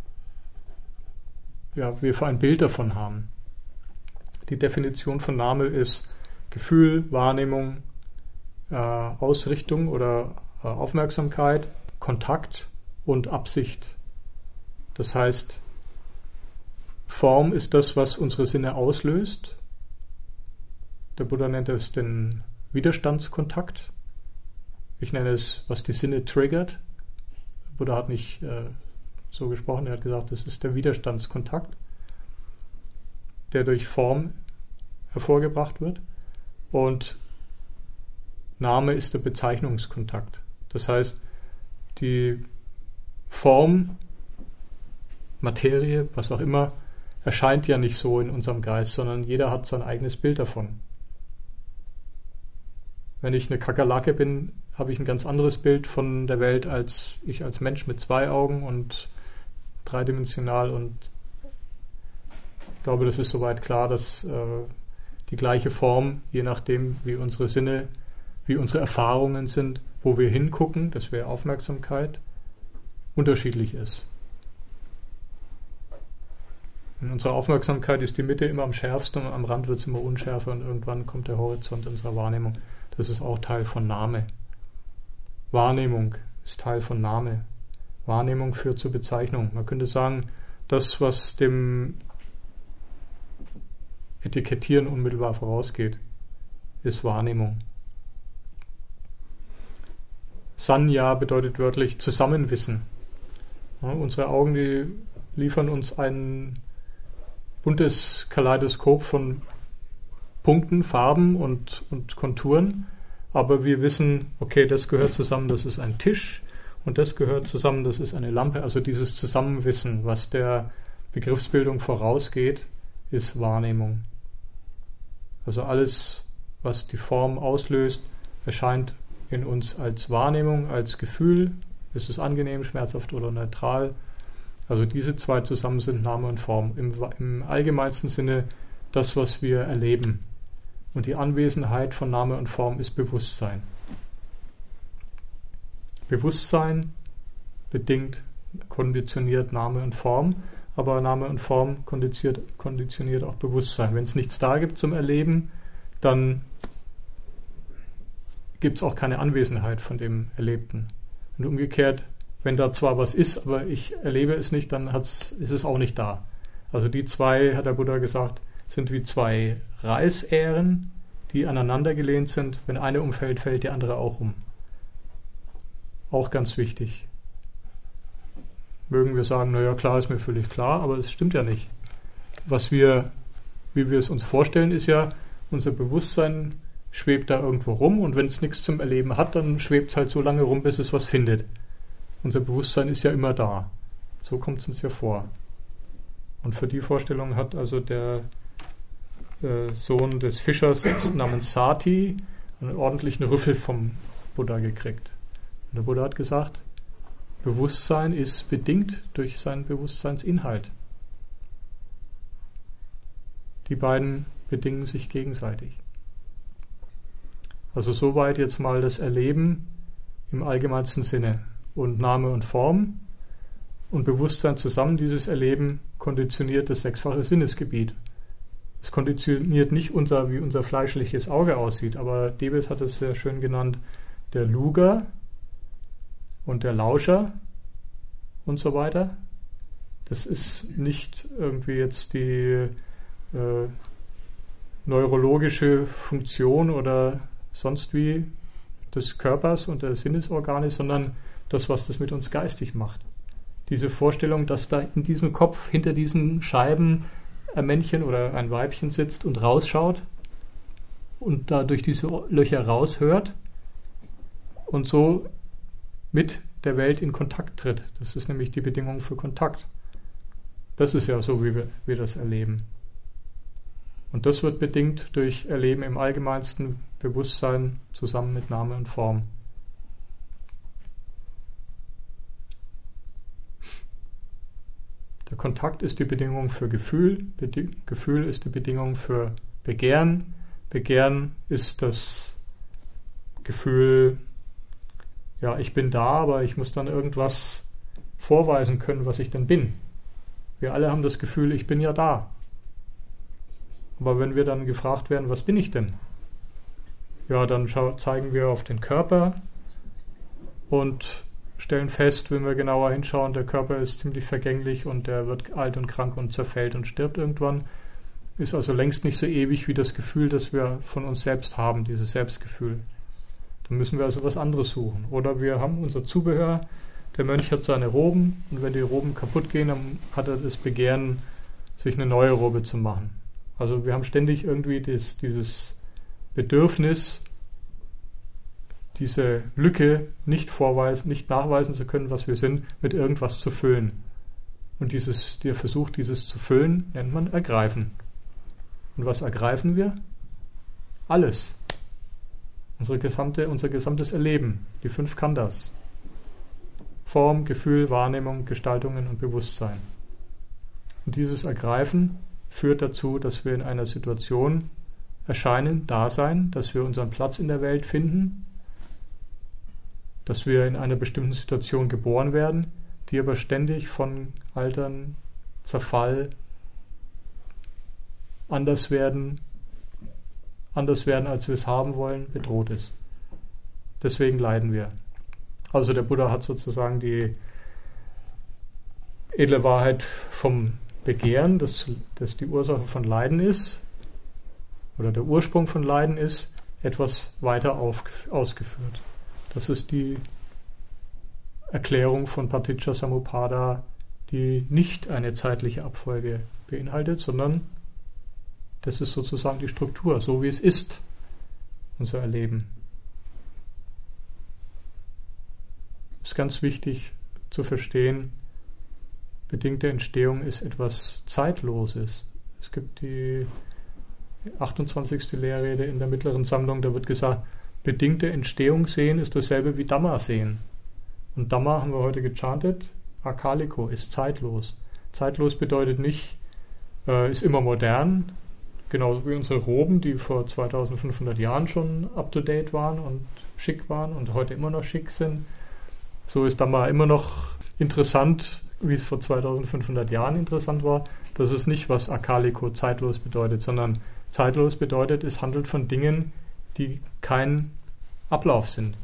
ja, wir für ein Bild davon haben. Die Definition von Name ist Gefühl, Wahrnehmung, äh, Ausrichtung oder äh, Aufmerksamkeit, Kontakt und Absicht. Das heißt, Form ist das, was unsere Sinne auslöst. Der Buddha nennt es den Widerstandskontakt. Ich nenne es, was die Sinne triggert. Der Buddha hat nicht äh, so gesprochen, er hat gesagt, das ist der Widerstandskontakt, der durch Form hervorgebracht wird. Und Name ist der Bezeichnungskontakt. Das heißt, die Form, Materie, was auch immer, erscheint ja nicht so in unserem Geist, sondern jeder hat sein eigenes Bild davon. Wenn ich eine Kakerlake bin, habe ich ein ganz anderes Bild von der Welt als ich als Mensch mit zwei Augen und dreidimensional, und ich glaube, das ist soweit klar, dass äh, die gleiche Form, je nachdem, wie unsere Sinne, wie unsere Erfahrungen sind, wo wir hingucken, das wäre Aufmerksamkeit, unterschiedlich ist. In unserer Aufmerksamkeit ist die Mitte immer am schärfsten und am Rand wird es immer unschärfer und irgendwann kommt der Horizont unserer Wahrnehmung. Das ist auch Teil von Name. Wahrnehmung ist Teil von Name. Wahrnehmung führt zur Bezeichnung. Man könnte sagen, das, was dem Etikettieren unmittelbar vorausgeht, ist Wahrnehmung. Sanya bedeutet wörtlich Zusammenwissen. Ja, unsere Augen, die liefern uns ein buntes Kaleidoskop von Punkten, Farben und, und Konturen, aber wir wissen, okay, das gehört zusammen, das ist ein Tisch und das gehört zusammen, das ist eine Lampe. Also dieses Zusammenwissen, was der Begriffsbildung vorausgeht, ist Wahrnehmung. Also alles, was die Form auslöst, erscheint in uns als Wahrnehmung, als Gefühl. Ist es angenehm, schmerzhaft oder neutral? Also diese zwei zusammen sind Name und Form. Im, im allgemeinsten Sinne das, was wir erleben. Und die Anwesenheit von Name und Form ist Bewusstsein. Bewusstsein bedingt, konditioniert Name und Form, aber Name und Form konditioniert, konditioniert auch Bewusstsein. Wenn es nichts da gibt zum Erleben, dann gibt es auch keine Anwesenheit von dem Erlebten. Und umgekehrt, wenn da zwar was ist, aber ich erlebe es nicht, dann hat's, ist es auch nicht da. Also die zwei, hat der Buddha gesagt, sind wie zwei Reisähren, die aneinander gelehnt sind. Wenn eine umfällt, fällt die andere auch um. Auch ganz wichtig. Mögen wir sagen, naja, klar, ist mir völlig klar, aber es stimmt ja nicht. Was wir, wie wir es uns vorstellen, ist ja, unser Bewusstsein schwebt da irgendwo rum und wenn es nichts zum Erleben hat, dann schwebt es halt so lange rum, bis es was findet. unser Bewusstsein ist ja immer da. So kommt es uns ja vor. Und für die Vorstellung hat also der äh, Sohn des Fischers namens Sati einen ordentlichen Rüffel vom Buddha gekriegt. Und der Buddha hat gesagt, Bewusstsein ist bedingt durch seinen Bewusstseinsinhalt. Die beiden bedingen sich gegenseitig. Also soweit jetzt mal das Erleben im allgemeinsten Sinne. Und Name und Form und Bewusstsein zusammen, dieses Erleben konditioniert das sechsfache Sinnesgebiet. Es konditioniert nicht unser, wie unser fleischliches Auge aussieht, aber Debes hat es sehr schön genannt, der Luger und der Lauscher und so weiter. Das ist nicht irgendwie jetzt die äh, neurologische Funktion oder sonst wie des Körpers und der Sinnesorgane, sondern das, was das mit uns geistig macht. Diese Vorstellung, dass da in diesem Kopf, hinter diesen Scheiben ein Männchen oder ein Weibchen sitzt und rausschaut und da durch diese Löcher raushört und so mit der Welt in Kontakt tritt. Das ist nämlich die Bedingung für Kontakt. Das ist ja so, wie wir, wir das erleben. Und das wird bedingt durch Erleben im allgemeinsten Bewusstsein zusammen mit Name und Form. Der Kontakt ist die Bedingung für Gefühl, Bedi- Gefühl ist die Bedingung für Begehren, Begehren ist das Gefühl, ja, ich bin da, aber ich muss dann irgendwas vorweisen können, was ich denn bin. Wir alle haben das Gefühl, ich bin ja da. Aber wenn wir dann gefragt werden, was bin ich denn? Ja, dann schau- zeigen wir auf den Körper und stellen fest, wenn wir genauer hinschauen, der Körper ist ziemlich vergänglich und der wird alt und krank und zerfällt und stirbt irgendwann. Ist also längst nicht so ewig wie das Gefühl, das wir von uns selbst haben, dieses Selbstgefühl. Dann müssen wir also was anderes suchen. Oder wir haben unser Zubehör, der Mönch hat seine Roben und wenn die Roben kaputt gehen, dann hat er das Begehren, sich eine neue Robe zu machen. Also wir haben ständig irgendwie das, dieses Bedürfnis, diese Lücke nicht vorweisen, nicht nachweisen zu können, was wir sind, mit irgendwas zu füllen. Und dieses, der Versuch, dieses zu füllen, nennt man Ergreifen. Und was ergreifen wir? Alles. Unsere gesamte, unser gesamtes Erleben, die fünf Khandhas. Form, Gefühl, Wahrnehmung, Gestaltungen und Bewusstsein. Und dieses Ergreifen führt dazu, dass wir in einer Situation erscheinen, da sein, dass wir unseren Platz in der Welt finden, dass wir in einer bestimmten Situation geboren werden, die aber ständig von Altern, Zerfall, anders werden, anders werden, als wir es haben wollen, bedroht ist. Deswegen leiden wir. Also der Buddha hat sozusagen die edle Wahrheit vom Begehren, das, das die Ursache von Leiden ist, oder der Ursprung von Leiden ist, etwas weiter auf, ausgeführt. Das ist die Erklärung von Paticca Samuppada, die nicht eine zeitliche Abfolge beinhaltet, sondern das ist sozusagen die Struktur, so wie es ist, unser Erleben. Es ist ganz wichtig zu verstehen, bedingte Entstehung ist etwas Zeitloses. Es gibt die achtundzwanzigste Lehrrede in der mittleren Sammlung, da wird gesagt, bedingte Entstehung sehen ist dasselbe wie Dhamma sehen. Und Dhamma haben wir heute gechantet, Akaliko ist zeitlos. Zeitlos bedeutet nicht, äh, ist immer modern, genauso wie unsere Roben, die vor zweitausendfünfhundert Jahren schon up-to-date waren und schick waren und heute immer noch schick sind. So ist Dhamma immer noch interessant, wie es vor zweitausendfünfhundert Jahren interessant war. Das ist nicht, was Akaliko zeitlos bedeutet, sondern zeitlos bedeutet, es handelt von Dingen, die kein Ablauf sind.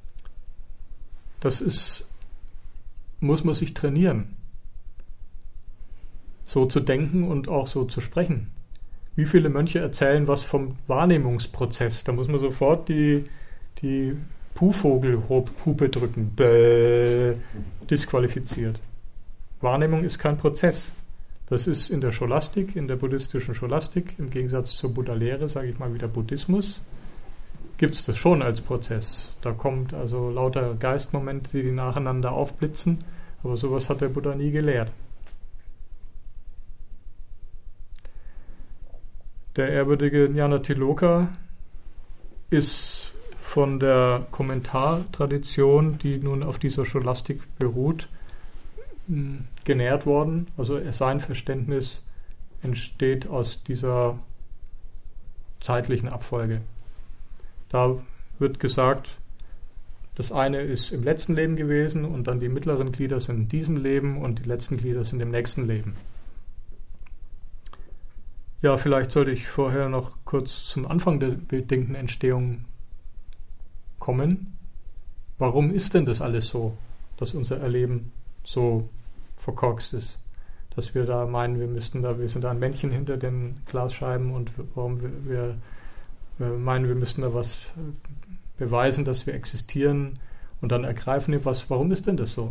Das ist, muss man sich trainieren, so zu denken und auch so zu sprechen. Wie viele Mönche erzählen was vom Wahrnehmungsprozess? Da muss man sofort die, die Puhvogelhupe drücken. Bäh, disqualifiziert. Wahrnehmung ist kein Prozess. Das ist in der Scholastik, in der buddhistischen Scholastik, im Gegensatz zur Buddha-Lehre, sage ich mal wieder Buddhismus, gibt es das schon als Prozess. Da kommt also lauter Geistmomente, die nacheinander aufblitzen, aber sowas hat der Buddha nie gelehrt. Der ehrwürdige Ñāṇatiloka ist von der Kommentartradition, die nun auf dieser Scholastik beruht, genährt worden. Also sein Verständnis entsteht aus dieser zeitlichen Abfolge. Da wird gesagt, das eine ist im letzten Leben gewesen und dann die mittleren Glieder sind in diesem Leben und die letzten Glieder sind im nächsten Leben. Ja, vielleicht sollte ich vorher noch kurz zum Anfang der bedingten Entstehung kommen. Warum ist denn das alles so, dass unser Erleben so verkorkst ist? Dass wir da meinen, wir müssten da, wir sind da ein Männchen hinter den Glasscheiben und warum wir, wir, wir meinen, wir müssten da was beweisen, dass wir existieren und dann ergreifen wir was. Warum ist denn das so?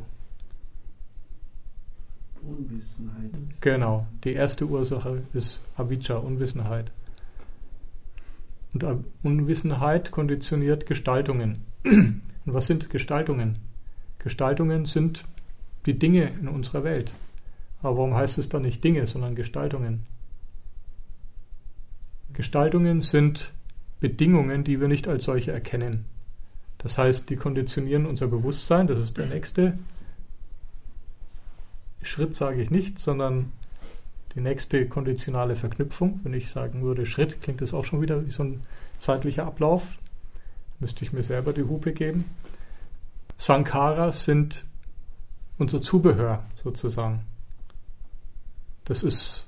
Unwissenheit. Genau, die erste Ursache ist Avijja, Unwissenheit. Und Unwissenheit konditioniert Gestaltungen. Und was sind Gestaltungen? Gestaltungen sind die Dinge in unserer Welt. Aber warum heißt es dann nicht Dinge, sondern Gestaltungen? Gestaltungen sind Bedingungen, die wir nicht als solche erkennen. Das heißt, die konditionieren unser Bewusstsein, das ist der nächste Schritt, sage ich nicht, sondern die nächste konditionale Verknüpfung. Wenn ich sagen würde Schritt, klingt das auch schon wieder wie so ein zeitlicher Ablauf. Müsste ich mir selber die Hupe geben. Sankharas sind unser Zubehör sozusagen. Das ist,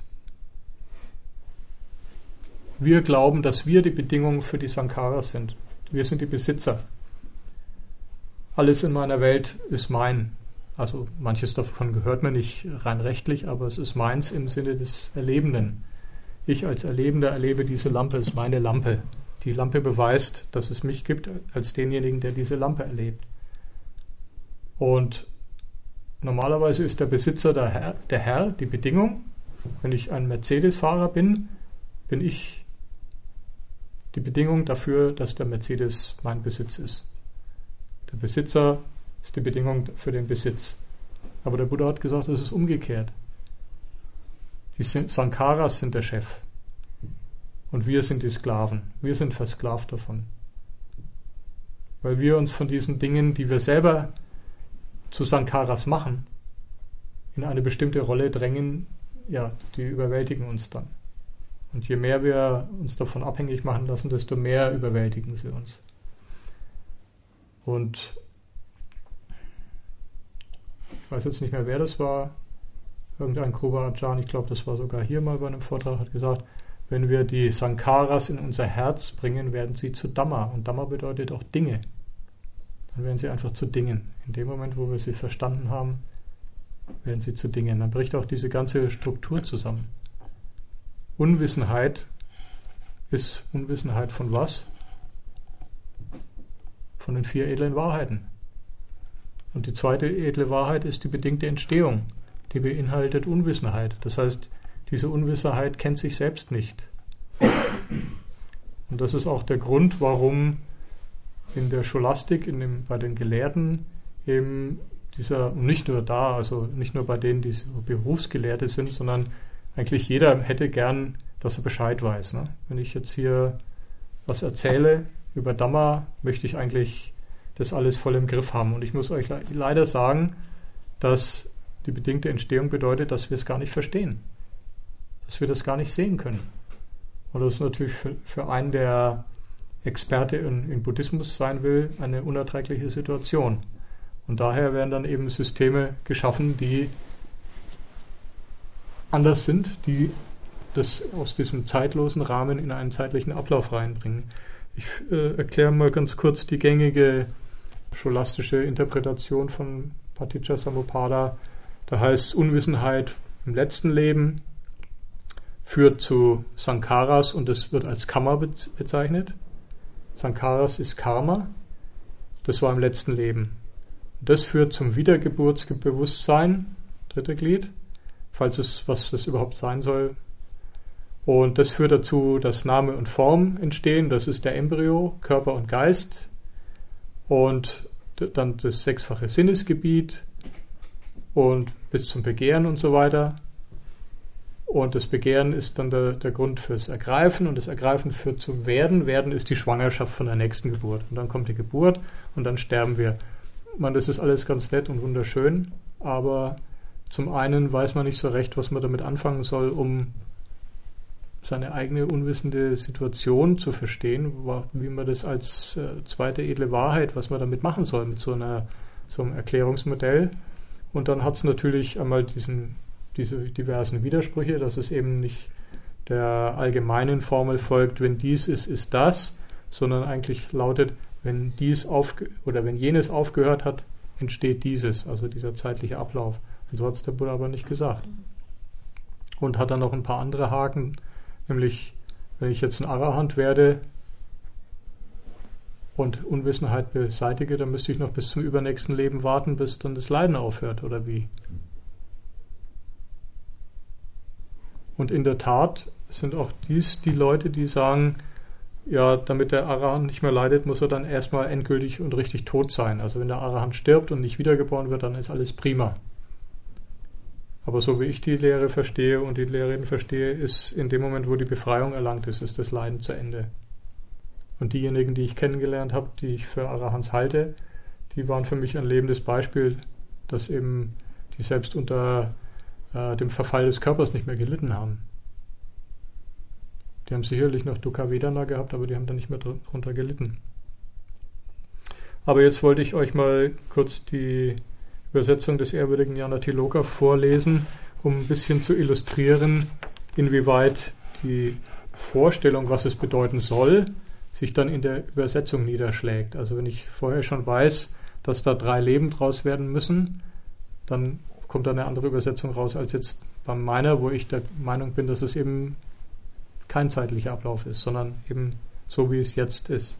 wir glauben, dass wir die Bedingungen für die Sankharas sind. Wir sind die Besitzer. Alles in meiner Welt ist mein. Also manches davon gehört mir nicht rein rechtlich, aber es ist meins im Sinne des Erlebenden. Ich als Erlebender erlebe diese Lampe, ist meine Lampe. Die Lampe beweist, dass es mich gibt als denjenigen, der diese Lampe erlebt. Und normalerweise ist der Besitzer der Herr, der Herr, die Bedingung. Wenn ich ein Mercedes-Fahrer bin, bin ich die Bedingung dafür, dass der Mercedes mein Besitz ist. Der Besitzer ist die Bedingung für den Besitz. Aber der Buddha hat gesagt, es ist umgekehrt. Die Sankharas sind der Chef. Und wir sind die Sklaven. Wir sind versklavt davon. Weil wir uns von diesen Dingen, die wir selber zu Sankharas machen, in eine bestimmte Rolle drängen, ja, die überwältigen uns dann. Und je mehr wir uns davon abhängig machen lassen, desto mehr überwältigen sie uns. Und ich weiß jetzt nicht mehr, wer das war, irgendein Kruba Ajahn, ich glaube, das war sogar hier mal bei einem Vortrag, hat gesagt, wenn wir die Sankharas in unser Herz bringen, werden sie zu Dhamma. Und Dhamma bedeutet auch Dinge. Dann werden sie einfach zu Dingen. In dem Moment, wo wir sie verstanden haben, werden sie zu Dingen. Dann bricht auch diese ganze Struktur zusammen. Unwissenheit ist Unwissenheit von was? Von den vier edlen Wahrheiten. Und die zweite edle Wahrheit ist die bedingte Entstehung. Die beinhaltet Unwissenheit. Das heißt, diese Unwissenheit kennt sich selbst nicht. Und das ist auch der Grund, warum in der Scholastik, in dem, bei den Gelehrten, eben dieser, und nicht nur da, also nicht nur bei denen, die so Berufsgelehrte sind, sondern eigentlich jeder hätte gern, dass er Bescheid weiß. Ne? Wenn ich jetzt hier was erzähle über Dhamma, möchte ich eigentlich das alles voll im Griff haben. Und ich muss euch le- leider sagen, dass die bedingte Entstehung bedeutet, dass wir es gar nicht verstehen. Dass wir das gar nicht sehen können. Und das ist natürlich für, für einen, der Experte in, in Buddhismus sein will, eine unerträgliche Situation. Und daher werden dann eben Systeme geschaffen, die anders sind, die das aus diesem zeitlosen Rahmen in einen zeitlichen Ablauf reinbringen. Ich äh, erkläre mal ganz kurz die gängige scholastische Interpretation von Paticca-Samuppada. Da heißt Unwissenheit im letzten Leben führt zu Sankharas und das wird als Karma bezeichnet. Sankharas ist Karma. Das war im letzten Leben. Und das führt zum Wiedergeburtsbewusstsein, dritte Glied, falls es, was das überhaupt sein soll. Und das führt dazu, dass Name und Form entstehen. Das ist der Embryo, Körper und Geist. Und dann das sechsfache Sinnesgebiet und bis zum Begehren und so weiter. Und das Begehren ist dann der, der Grund fürs Ergreifen und das Ergreifen führt zum Werden. Werden ist die Schwangerschaft von der nächsten Geburt. Und dann kommt die Geburt und dann sterben wir. Man, das ist alles ganz nett und wunderschön, aber zum einen weiß man nicht so recht, was man damit anfangen soll, um seine eigene unwissende Situation zu verstehen, wie man das als äh, zweite edle Wahrheit, was man damit machen soll mit so, einer, so einem Erklärungsmodell. Und dann hat es natürlich einmal diesen, diese diversen Widersprüche, dass es eben nicht der allgemeinen Formel folgt, wenn dies ist, ist das, sondern eigentlich lautet, wenn dies aufge- oder wenn jenes aufgehört hat, entsteht dieses, also dieser zeitliche Ablauf. Und so hat es der Buddha aber nicht gesagt. Und hat dann noch ein paar andere Haken, nämlich, wenn ich jetzt ein Arahant werde und Unwissenheit beseitige, dann müsste ich noch bis zum übernächsten Leben warten, bis dann das Leiden aufhört, oder wie? Und in der Tat sind auch dies die Leute, die sagen, ja, damit der Arahant nicht mehr leidet, muss er dann erstmal endgültig und richtig tot sein. Also wenn der Arahant stirbt und nicht wiedergeboren wird, dann ist alles prima. Aber so wie ich die Lehre verstehe und die Lehrerin verstehe, ist in dem Moment, wo die Befreiung erlangt ist, ist das Leiden zu Ende. Und diejenigen, die ich kennengelernt habe, die ich für Arahants halte, die waren für mich ein lebendes Beispiel, dass eben die selbst unter äh, dem Verfall des Körpers nicht mehr gelitten haben. Die haben sicherlich noch Dukkha Vedana gehabt, aber die haben da nicht mehr drunter gelitten. Aber jetzt wollte ich euch mal kurz die Übersetzung des ehrwürdigen Nyanatiloka vorlesen, um ein bisschen zu illustrieren, inwieweit die Vorstellung, was es bedeuten soll, sich dann in der Übersetzung niederschlägt. Also wenn ich vorher schon weiß, dass da drei Leben draus werden müssen, dann kommt da eine andere Übersetzung raus als jetzt bei meiner, wo ich der Meinung bin, dass es eben kein zeitlicher Ablauf ist, sondern eben so, wie es jetzt ist.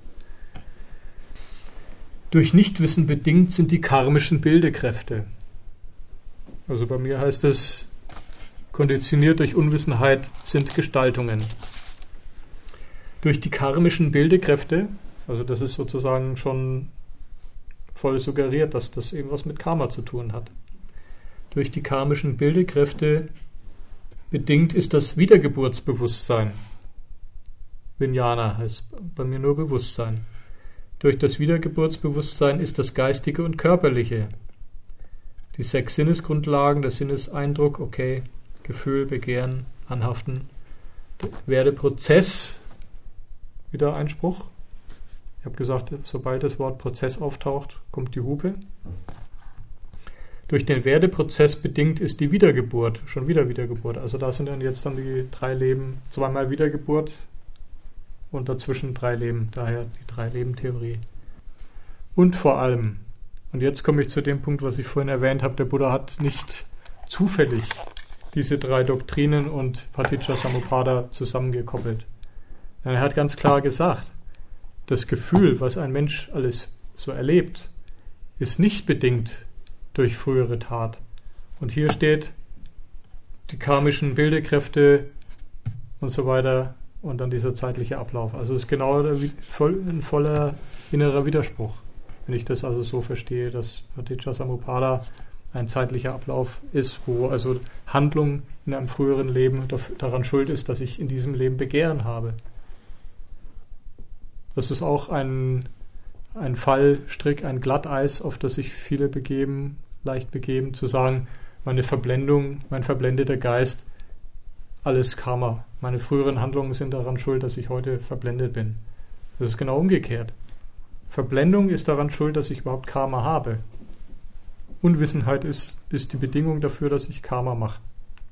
Durch Nichtwissen bedingt sind die karmischen Bildekräfte. Also bei mir heißt es, konditioniert durch Unwissenheit sind Gestaltungen. Durch die karmischen Bildekräfte, also das ist sozusagen schon voll suggeriert, dass das eben was mit Karma zu tun hat. Durch die karmischen Bildekräfte bedingt ist das Wiedergeburtsbewusstsein. Vijnana heißt bei mir nur Bewusstsein. Durch das Wiedergeburtsbewusstsein ist das Geistige und Körperliche. Die sechs Sinnesgrundlagen, der Sinneseindruck, okay, Gefühl, Begehren, Anhaften, Werdeprozess, wieder Einspruch. Ich habe gesagt, sobald das Wort Prozess auftaucht, kommt die Hupe. Durch den Werdeprozess bedingt ist die Wiedergeburt, schon wieder Wiedergeburt. Also da sind dann jetzt dann die drei Leben, zweimal Wiedergeburt und dazwischen drei Leben, daher die Drei-Leben-Theorie. Und vor allem, und jetzt komme ich zu dem Punkt, was ich vorhin erwähnt habe, der Buddha hat nicht zufällig diese drei Doktrinen und Paticca-Samuppada zusammengekoppelt. Er hat ganz klar gesagt, das Gefühl, was ein Mensch alles so erlebt, ist nicht bedingt durch frühere Tat. Und hier steht, die karmischen Bildekräfte und so weiter und dann dieser zeitliche Ablauf. Also es ist genau ein voller innerer Widerspruch, wenn ich das also so verstehe, dass Paticca-Samuppada ein zeitlicher Ablauf ist, wo also Handlung in einem früheren Leben daran schuld ist, dass ich in diesem Leben Begehren habe. Das ist auch ein, ein Fallstrick, ein Glatteis, auf das sich viele begeben, leicht begeben, zu sagen, meine Verblendung, mein verblendeter Geist, alles Karma. Meine früheren Handlungen sind daran schuld, dass ich heute verblendet bin. Das ist genau umgekehrt. Verblendung ist daran schuld, dass ich überhaupt Karma habe. Unwissenheit ist, ist die Bedingung dafür, dass ich Karma mache.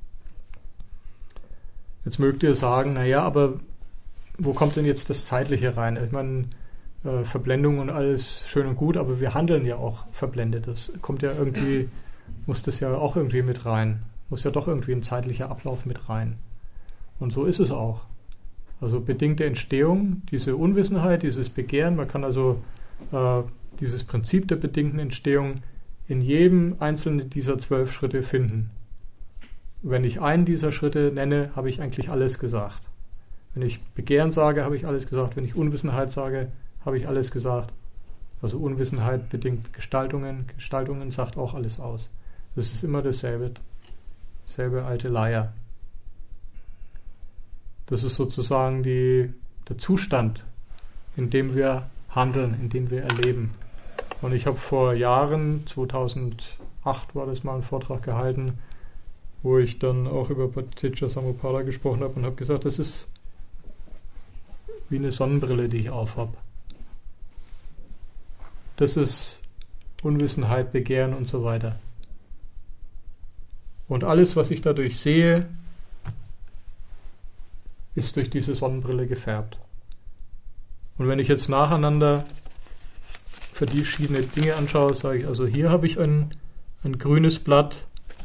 Jetzt mögt ihr sagen, naja, aber wo kommt denn jetzt das Zeitliche rein? Ich meine, äh, Verblendung und alles schön und gut, aber wir handeln ja auch verblendet. Das kommt ja irgendwie, muss das ja auch irgendwie mit rein. Muss ja doch irgendwie ein zeitlicher Ablauf mit rein. Und so ist es auch. Also bedingte Entstehung, diese Unwissenheit, dieses Begehren, man kann also äh, dieses Prinzip der bedingten Entstehung in jedem einzelnen dieser zwölf Schritte finden. Wenn ich einen dieser Schritte nenne, habe ich eigentlich alles gesagt. Wenn ich Begehren sage, habe ich alles gesagt. Wenn ich Unwissenheit sage, habe ich alles gesagt. Also Unwissenheit bedingt Gestaltungen. Gestaltungen sagt auch alles aus. Das ist immer dasselbe, dasselbe alte Leier. Das ist sozusagen die, der Zustand, in dem wir handeln, in dem wir erleben. Und ich habe vor Jahren, zweitausendacht war das mal, einen Vortrag gehalten, wo ich dann auch über Paticca Samuppada gesprochen habe und habe gesagt, das ist wie eine Sonnenbrille, die ich aufhab. Das ist Unwissenheit, Begehren und so weiter. Und alles, was ich dadurch sehe, ist durch diese Sonnenbrille gefärbt. Und wenn ich jetzt nacheinander verschiedene Dinge anschaue, sage ich, also hier habe ich ein, ein grünes Blatt,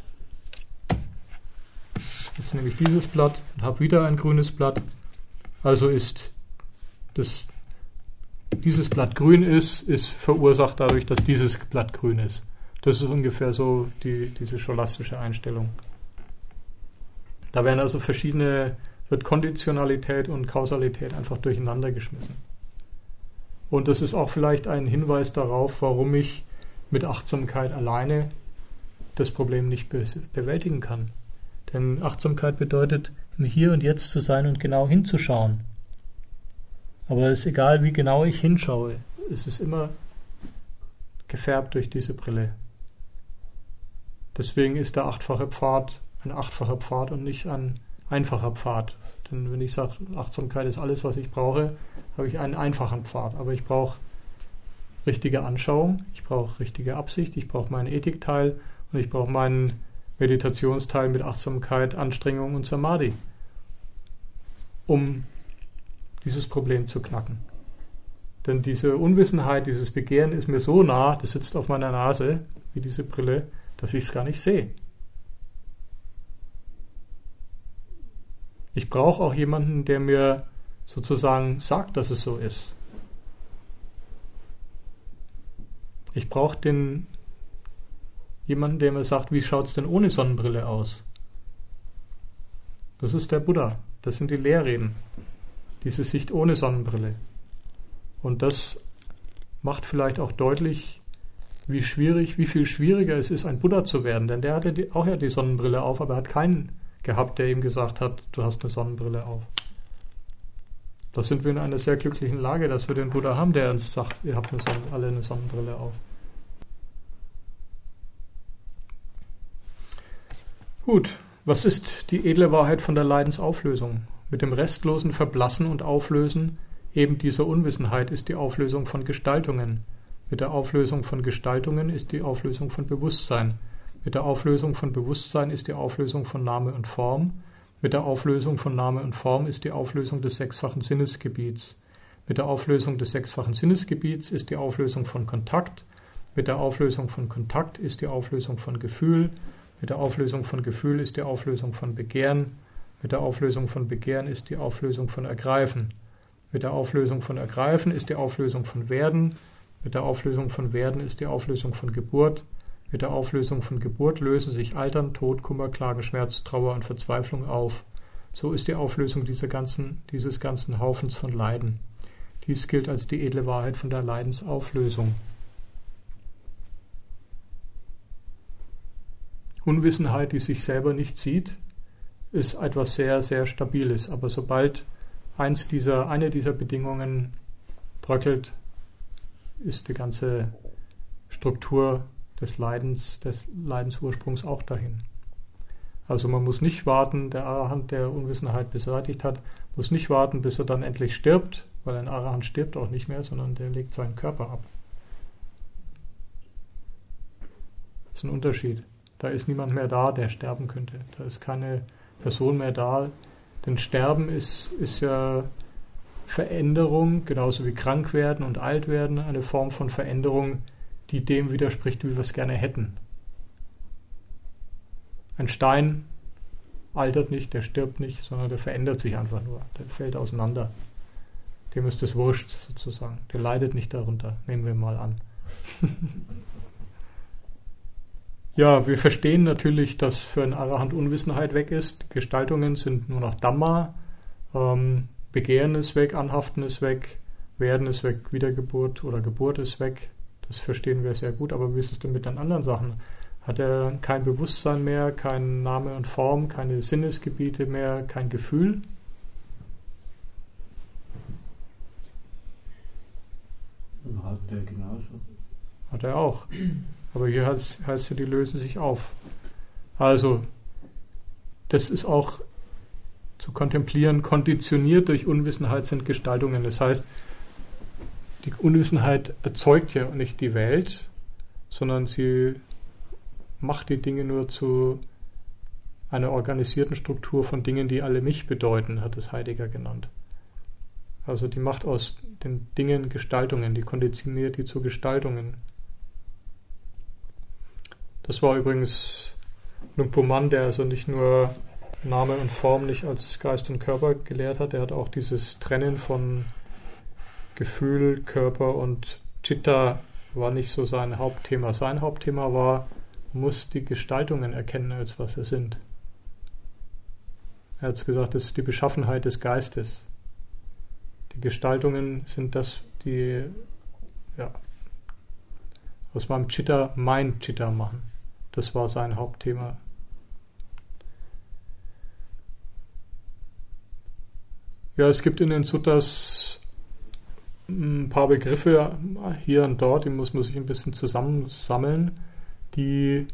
jetzt nehme ich dieses Blatt und habe wieder ein grünes Blatt, also ist das, dieses Blatt grün ist, ist verursacht dadurch, dass dieses Blatt grün ist. Das ist ungefähr so die, diese scholastische Einstellung. Da werden also verschiedene, wird Konditionalität und Kausalität einfach durcheinander geschmissen. Und das ist auch vielleicht ein Hinweis darauf, warum ich mit Achtsamkeit alleine das Problem nicht be- bewältigen kann. Denn Achtsamkeit bedeutet, im Hier und Jetzt zu sein und genau hinzuschauen. Aber es ist egal, wie genau ich hinschaue, es ist immer gefärbt durch diese Brille. Deswegen ist der achtfache Pfad ein achtfacher Pfad und nicht ein einfacher Pfad. Denn wenn ich sage, Achtsamkeit ist alles, was ich brauche, habe ich einen einfachen Pfad. Aber ich brauche richtige Anschauung, ich brauche richtige Absicht, ich brauche meinen Ethikteil und ich brauche meinen Meditationsteil mit Achtsamkeit, Anstrengung und Samadhi, um dieses Problem zu knacken. Denn diese Unwissenheit, dieses Begehren ist mir so nah, das sitzt auf meiner Nase, wie diese Brille, dass ich es gar nicht sehe. Ich brauche auch jemanden, der mir sozusagen sagt, dass es so ist. Ich brauche den jemanden, der mir sagt, wie schaut es denn ohne Sonnenbrille aus? Das ist der Buddha. Das sind die Lehrreden. Diese Sicht ohne Sonnenbrille. Und das macht vielleicht auch deutlich, wie schwierig, wie viel schwieriger es ist, ein Buddha zu werden. Denn der hatte die, auch ja die Sonnenbrille auf, aber er hat keinen gehabt, der ihm gesagt hat, du hast eine Sonnenbrille auf. Da sind wir in einer sehr glücklichen Lage, dass wir den Buddha haben, der uns sagt, ihr habt eine Sonnen- alle eine Sonnenbrille auf. Gut, was ist die edle Wahrheit von der Leidensauflösung? Mit dem restlosen Verblassen und Auflösen eben dieser Unwissenheit ist die Auflösung von Gestaltungen. Mit der Auflösung von Gestaltungen ist die Auflösung von Bewusstsein. Mit der Auflösung von Bewusstsein ist die Auflösung von Name und Form. Mit der Auflösung von Name und Form ist die Auflösung des sechsfachen Sinnesgebiets. Mit der Auflösung des sechsfachen Sinnesgebiets ist die Auflösung von Kontakt. Mit der Auflösung von Kontakt ist die Auflösung von Gefühl. Mit der Auflösung von Gefühl ist die Auflösung von Begehren. Mit der Auflösung von Begehren ist die Auflösung von Ergreifen. Mit der Auflösung von Ergreifen ist die Auflösung von Werden. Mit der Auflösung von Werden ist die Auflösung von Geburt. Mit der Auflösung von Geburt lösen sich Altern, Tod, Kummer, Klage, Schmerz, Trauer und Verzweiflung auf. So ist die Auflösung dieser ganzen, dieses ganzen Haufens von Leiden. Dies gilt als die edle Wahrheit von der Leidensauflösung. Unwissenheit, die sich selber nicht sieht, ist etwas sehr, sehr Stabiles. Aber sobald eins dieser, eine dieser Bedingungen bröckelt, ist die ganze Struktur des Leidens, des Leidensursprungs auch dahin. Also man muss nicht warten, der Arahant, der Unwissenheit beseitigt hat, muss nicht warten, bis er dann endlich stirbt, weil ein Arahant stirbt auch nicht mehr, sondern der legt seinen Körper ab. Das ist ein Unterschied. Da ist niemand mehr da, der sterben könnte. Da ist keine Person mehr da. Denn Sterben ist, ist ja Veränderung, genauso wie krank werden und alt werden, eine Form von Veränderung, die dem widerspricht, wie wir es gerne hätten. Ein Stein altert nicht, der stirbt nicht, sondern der verändert sich einfach nur. Der fällt auseinander. Dem ist es wurscht, sozusagen. Der leidet nicht darunter, nehmen wir mal an. Ja, wir verstehen natürlich, dass für einen Arahant Unwissenheit weg ist. Die Gestaltungen sind nur noch Dhamma. Ähm, Begehren ist weg, Anhaften ist weg, Werden ist weg, Wiedergeburt oder Geburt ist weg. Das verstehen wir sehr gut, aber wie ist es denn mit den anderen Sachen? Hat er kein Bewusstsein mehr, kein Name und Form, keine Sinnesgebiete mehr, kein Gefühl? Hat er genauso. Hat er auch. Aber hier heißt, heißt es, die lösen sich auf. Also, das ist auch zu kontemplieren, konditioniert durch Unwissenheit sind Gestaltungen. Das heißt, die Unwissenheit erzeugt ja nicht die Welt, sondern sie macht die Dinge nur zu einer organisierten Struktur von Dingen, die alle mich bedeuten, hat es Heidegger genannt. Also die macht aus den Dingen Gestaltungen, die konditioniert die zu Gestaltungen. Das war übrigens Luang Pu Man, der also nicht nur Name und Form nicht als Geist und Körper gelehrt hat, er hat auch dieses Trennen von Gefühl, Körper und Chitta war nicht so sein Hauptthema. Sein Hauptthema war, muss die Gestaltungen erkennen, als was sie sind. Er hat gesagt, das ist die Beschaffenheit des Geistes. Die Gestaltungen sind das, die ja, aus meinem Chitta mein Chitta machen. Das war sein Hauptthema. Ja, es gibt in den Suttas ein paar Begriffe hier und dort, die muss man sich ein bisschen zusammensammeln, die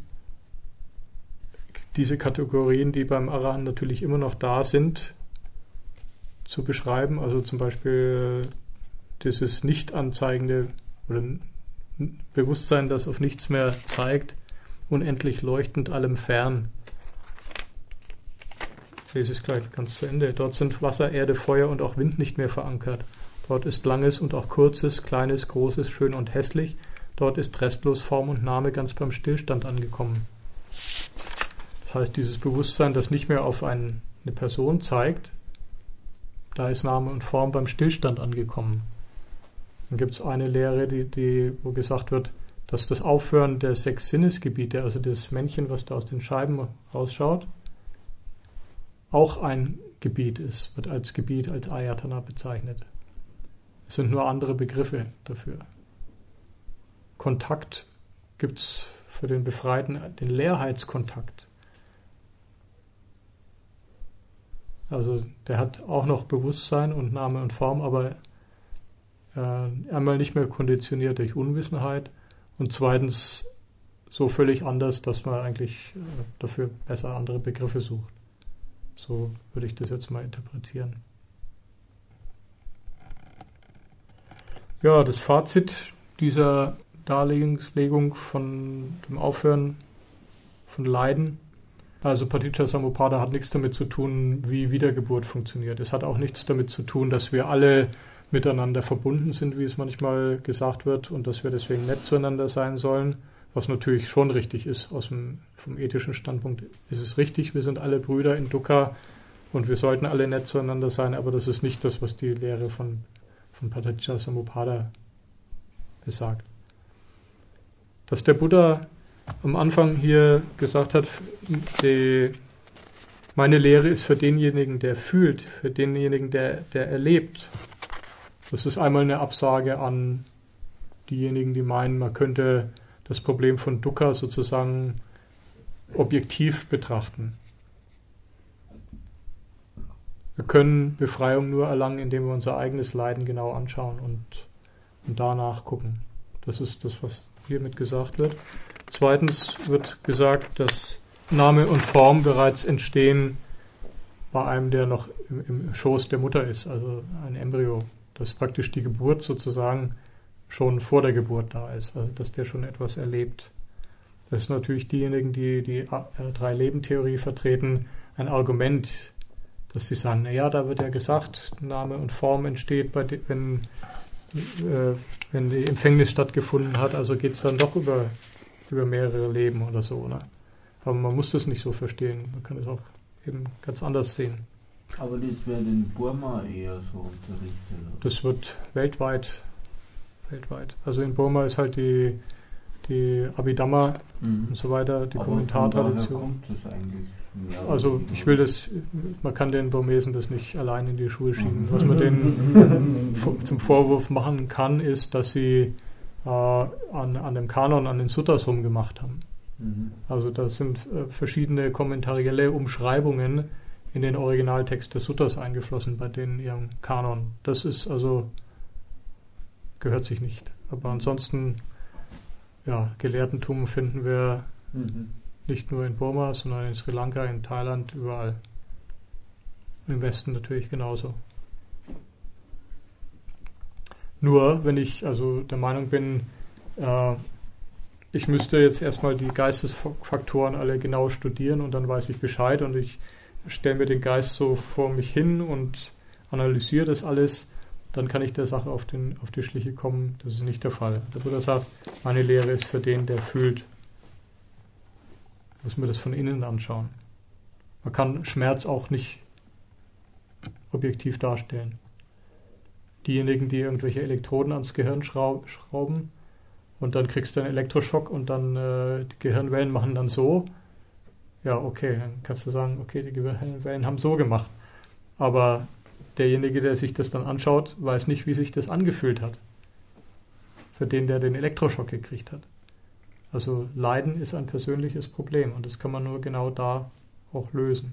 diese Kategorien, die beim Arahant natürlich immer noch da sind, zu beschreiben. Also zum Beispiel dieses Nicht-Anzeigende oder Bewusstsein, das auf nichts mehr zeigt, unendlich leuchtend allem fern. Ich lese es gleich ganz zu Ende. Dort sind Wasser, Erde, Feuer und auch Wind nicht mehr verankert. Dort ist Langes und auch Kurzes, Kleines, Großes, Schön und Hässlich. Dort ist restlos Form und Name ganz beim Stillstand angekommen. Das heißt, dieses Bewusstsein, das nicht mehr auf ein, eine Person zeigt, da ist Name und Form beim Stillstand angekommen. Dann gibt es eine Lehre, die, die, wo gesagt wird, dass das Aufhören der sechs Sinnesgebiete, also das Männchen, was da aus den Scheiben rausschaut, auch ein Gebiet ist, wird als Gebiet, als Ayatana bezeichnet. Es sind nur andere Begriffe dafür. Kontakt gibt es für den Befreiten, den Leerheitskontakt. Also der hat auch noch Bewusstsein und Name und Form, aber äh, einmal nicht mehr konditioniert durch Unwissenheit und zweitens so völlig anders, dass man eigentlich äh, dafür besser andere Begriffe sucht. So würde ich das jetzt mal interpretieren. Ja, das Fazit dieser Darlegung von dem Aufhören von Leiden. Also Paticca-Samuppada hat nichts damit zu tun, wie Wiedergeburt funktioniert. Es hat auch nichts damit zu tun, dass wir alle miteinander verbunden sind, wie es manchmal gesagt wird, und dass wir deswegen nett zueinander sein sollen, was natürlich schon richtig ist. Aus dem, vom ethischen Standpunkt ist es richtig, wir sind alle Brüder in Dukkha und wir sollten alle nett zueinander sein, aber das ist nicht das, was die Lehre von, von Paticca-Samuppada besagt. Dass der Buddha am Anfang hier gesagt hat, die, meine Lehre ist für denjenigen, der fühlt, für denjenigen, der, der erlebt. Das ist einmal eine Absage an diejenigen, die meinen, man könnte das Problem von Dukkha sozusagen objektiv betrachten. Wir können Befreiung nur erlangen, indem wir unser eigenes Leiden genau anschauen und, und danach gucken. Das ist das, was hiermit gesagt wird. Zweitens wird gesagt, dass Name und Form bereits entstehen bei einem, der noch im, im Schoß der Mutter ist, also ein Embryo. Dass praktisch die Geburt sozusagen schon vor der Geburt da ist, also dass der schon etwas erlebt. Das ist natürlich diejenigen, die die Drei-Leben-Theorie vertreten, ein Argument, dass sie sagen, naja, da wird ja gesagt, Name und Form entsteht, bei de- wenn, äh, wenn die Empfängnis stattgefunden hat, also geht es dann doch über, über mehrere Leben oder so. Ne? Aber man muss das nicht so verstehen, man kann es auch eben ganz anders sehen. Aber das wird in Burma eher so unterrichtet. Das wird weltweit, weltweit. Also in Burma ist halt die, die Abhidhamma Mhm. und so weiter, die Aber Kommentartradition. von daher kommt das eigentlich Ja, Also ich will das, man kann den Burmesen das nicht allein in die Schuhe schieben. Was man denen zum Vorwurf machen kann, ist, dass sie äh, an, an dem Kanon, an den Suttas rumgemacht haben. Mhm. Also da sind äh, verschiedene kommentarielle Umschreibungen in den Originaltext des Suttas eingeflossen, bei denen ihrem Kanon. Das ist also, gehört sich nicht. Aber ansonsten, ja, Gelehrtentum finden wir Mhm. nicht nur in Burma, sondern in Sri Lanka, in Thailand, überall. Im Westen natürlich genauso. Nur, wenn ich also der Meinung bin, äh, ich müsste jetzt erstmal die Geistesfaktoren alle genau studieren und dann weiß ich Bescheid und ich stelle mir den Geist so vor mich hin und analysiere das alles, dann kann ich der Sache auf, den, auf die Schliche kommen. Das ist nicht der Fall. Der Buddha sagt, meine Lehre ist für den, der fühlt. Muss man das von innen anschauen. Man kann Schmerz auch nicht objektiv darstellen. Diejenigen, die irgendwelche Elektroden ans Gehirn schrauben und dann kriegst du einen Elektroschock und dann äh, die Gehirnwellen machen dann so. Ja, okay, dann kannst du sagen, okay, die Gehirnwellen haben so gemacht. Aber derjenige, der sich das dann anschaut, weiß nicht, wie sich das angefühlt hat. Für den, der den Elektroschock gekriegt hat. Also Leiden ist ein persönliches Problem und das kann man nur genau da auch lösen.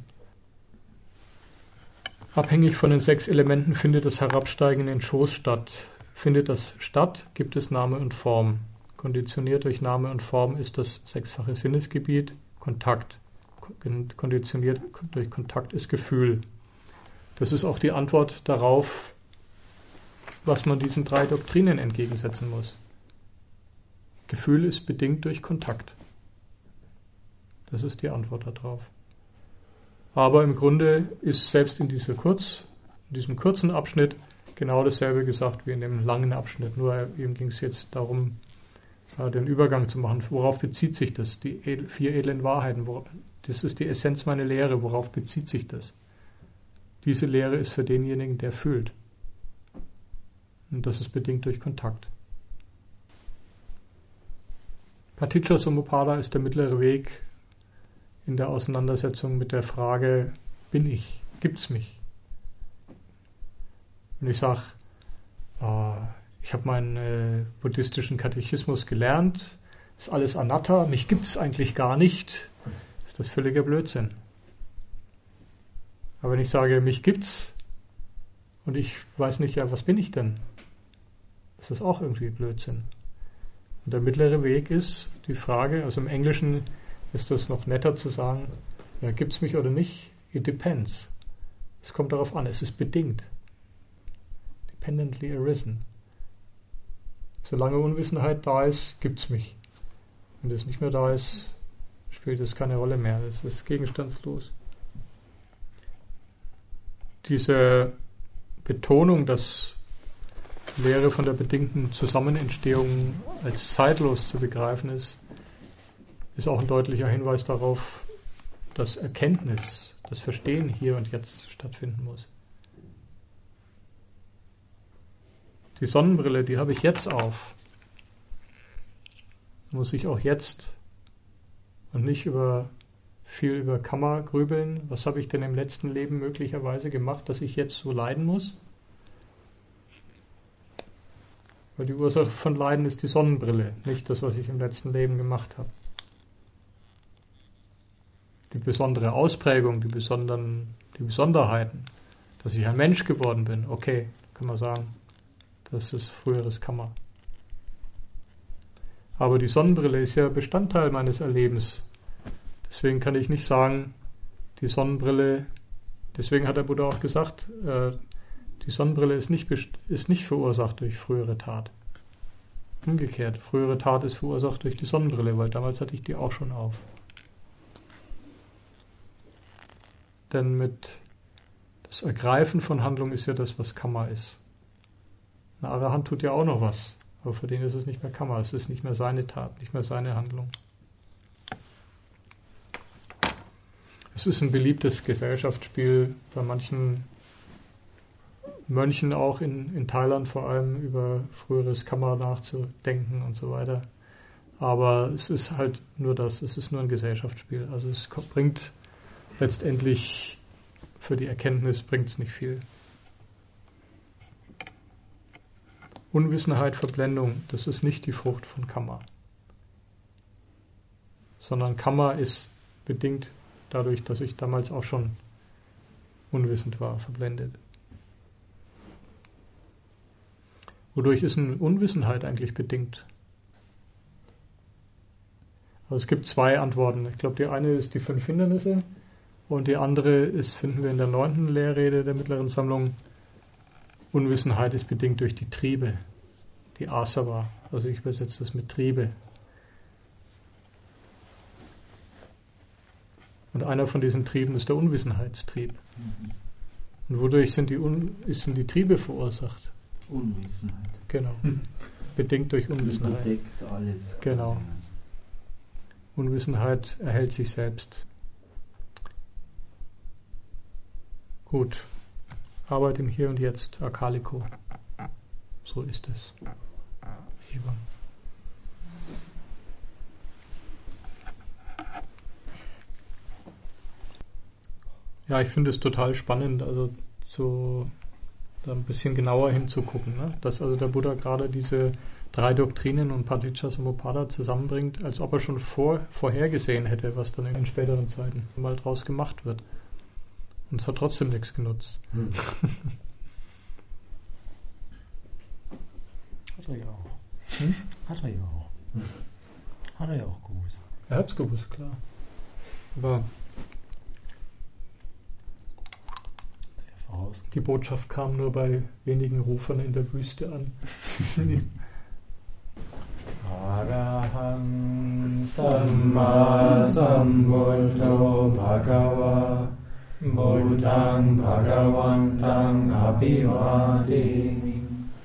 Abhängig von den sechs Elementen findet das Herabsteigen in den Schoß statt. Findet das statt, gibt es Name und Form. Konditioniert durch Name und Form ist das sechsfache Sinnesgebiet Kontakt. Konditioniert durch Kontakt ist Gefühl. Das ist auch die Antwort darauf, was man diesen drei Doktrinen entgegensetzen muss. Gefühl ist bedingt durch Kontakt. Das ist die Antwort darauf. Aber im Grunde ist selbst in, dieser Kurz, in diesem kurzen Abschnitt genau dasselbe gesagt wie in dem langen Abschnitt. Nur ihm ging es jetzt darum, den Übergang zu machen. Worauf bezieht sich das? Die vier edlen Wahrheiten. Das ist die Essenz meiner Lehre. Worauf bezieht sich das? Diese Lehre ist für denjenigen, der fühlt. Und das ist bedingt durch Kontakt. Paticca-Samuppada ist der mittlere Weg in der Auseinandersetzung mit der Frage, bin ich? Gibt's mich? Wenn ich sage, äh, ich habe meinen äh, buddhistischen Katechismus gelernt, ist alles Anatta, mich gibt's eigentlich gar nicht, ist das völliger Blödsinn. Aber wenn ich sage, mich gibt's und ich weiß nicht, ja, was bin ich denn? Ist das auch irgendwie Blödsinn. Und der mittlere Weg ist die Frage, also im Englischen ist das noch netter zu sagen, ja, gibt es mich oder nicht? It depends. Es kommt darauf an, es ist bedingt. Dependently arisen. Solange Unwissenheit da ist, gibt es mich. Wenn es nicht mehr da ist, spielt es keine Rolle mehr. Es ist gegenstandslos. Diese Betonung, dass Lehre von der bedingten Zusammenentstehung als zeitlos zu begreifen ist, ist auch ein deutlicher Hinweis darauf, dass Erkenntnis, das Verstehen hier und jetzt stattfinden muss. Die Sonnenbrille, die habe ich jetzt auf. Muss ich auch jetzt und nicht über viel über Karma grübeln. Was habe ich denn im letzten Leben möglicherweise gemacht, dass ich jetzt so leiden muss? Weil die Ursache von Leiden ist die Sonnenbrille, nicht das, was ich im letzten Leben gemacht habe. Die besondere Ausprägung, die besonderen, die Besonderheiten, dass ich ein Mensch geworden bin, okay, kann man sagen, das ist früheres Karma. Aber die Sonnenbrille ist ja Bestandteil meines Erlebens. Deswegen kann ich nicht sagen, die Sonnenbrille, deswegen hat der Buddha auch gesagt, äh, die Sonnenbrille ist nicht, ist nicht verursacht durch frühere Tat. Umgekehrt, frühere Tat ist verursacht durch die Sonnenbrille, weil damals hatte ich die auch schon auf. Denn mit das Ergreifen von Handlung ist ja das, was Karma ist. Ein Arahant tut ja auch noch was, aber für den ist es nicht mehr Karma, es ist nicht mehr seine Tat, nicht mehr seine Handlung. Es ist ein beliebtes Gesellschaftsspiel bei manchen Mönchen auch in, in Thailand vor allem über früheres Karma nachzudenken und so weiter. Aber es ist halt nur das, es ist nur ein Gesellschaftsspiel. Also es bringt letztendlich für die Erkenntnis bringt es nicht viel. Unwissenheit, Verblendung, das ist nicht die Frucht von Kamma. Sondern Kamma ist bedingt dadurch, dass ich damals auch schon unwissend war, verblendet. Wodurch ist eine Unwissenheit eigentlich bedingt? Also es gibt zwei Antworten. Ich glaube, die eine ist die fünf Hindernisse und die andere ist, finden wir in der neunten Lehrrede der Mittleren Sammlung, Unwissenheit ist bedingt durch die Triebe, die Asava. Also ich übersetze das mit Triebe. Und einer von diesen Trieben ist der Unwissenheitstrieb. Mhm. Und wodurch sind die, Un- sind die Triebe verursacht? Unwissenheit. Genau. Bedingt durch Unwissenheit. Bedeckt alles. Genau. Unwissenheit erhält sich selbst. Gut. Arbeit im Hier und Jetzt, Akaliko. So ist es. Ivan. Ja, ich finde es total spannend, also so da ein bisschen genauer hinzugucken, ne? Dass also der Buddha gerade diese drei Doktrinen und Paticca-Samuppada zusammenbringt, als ob er schon vor, vorhergesehen hätte, was dann in späteren Zeiten mal draus gemacht wird. Und es hat trotzdem nichts genutzt. Hm. Hat er ja auch. Hm? Hat er ja auch. Hat er ja auch gewusst. Er hat es gewusst, klar. Aber die Botschaft kam nur bei wenigen Rufern in der Wüste an. Arahang Samma Sambuddho Bhagava Buddhang Bhagavantang Abhivademi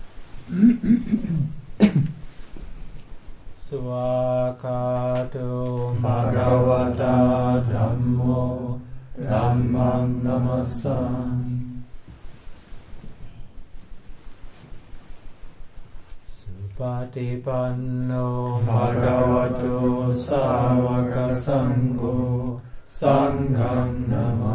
Swakato Bhagavata Dhammo Dhammang Namassami Patipanno Bhagavato Savaka Sangho Sangham Namami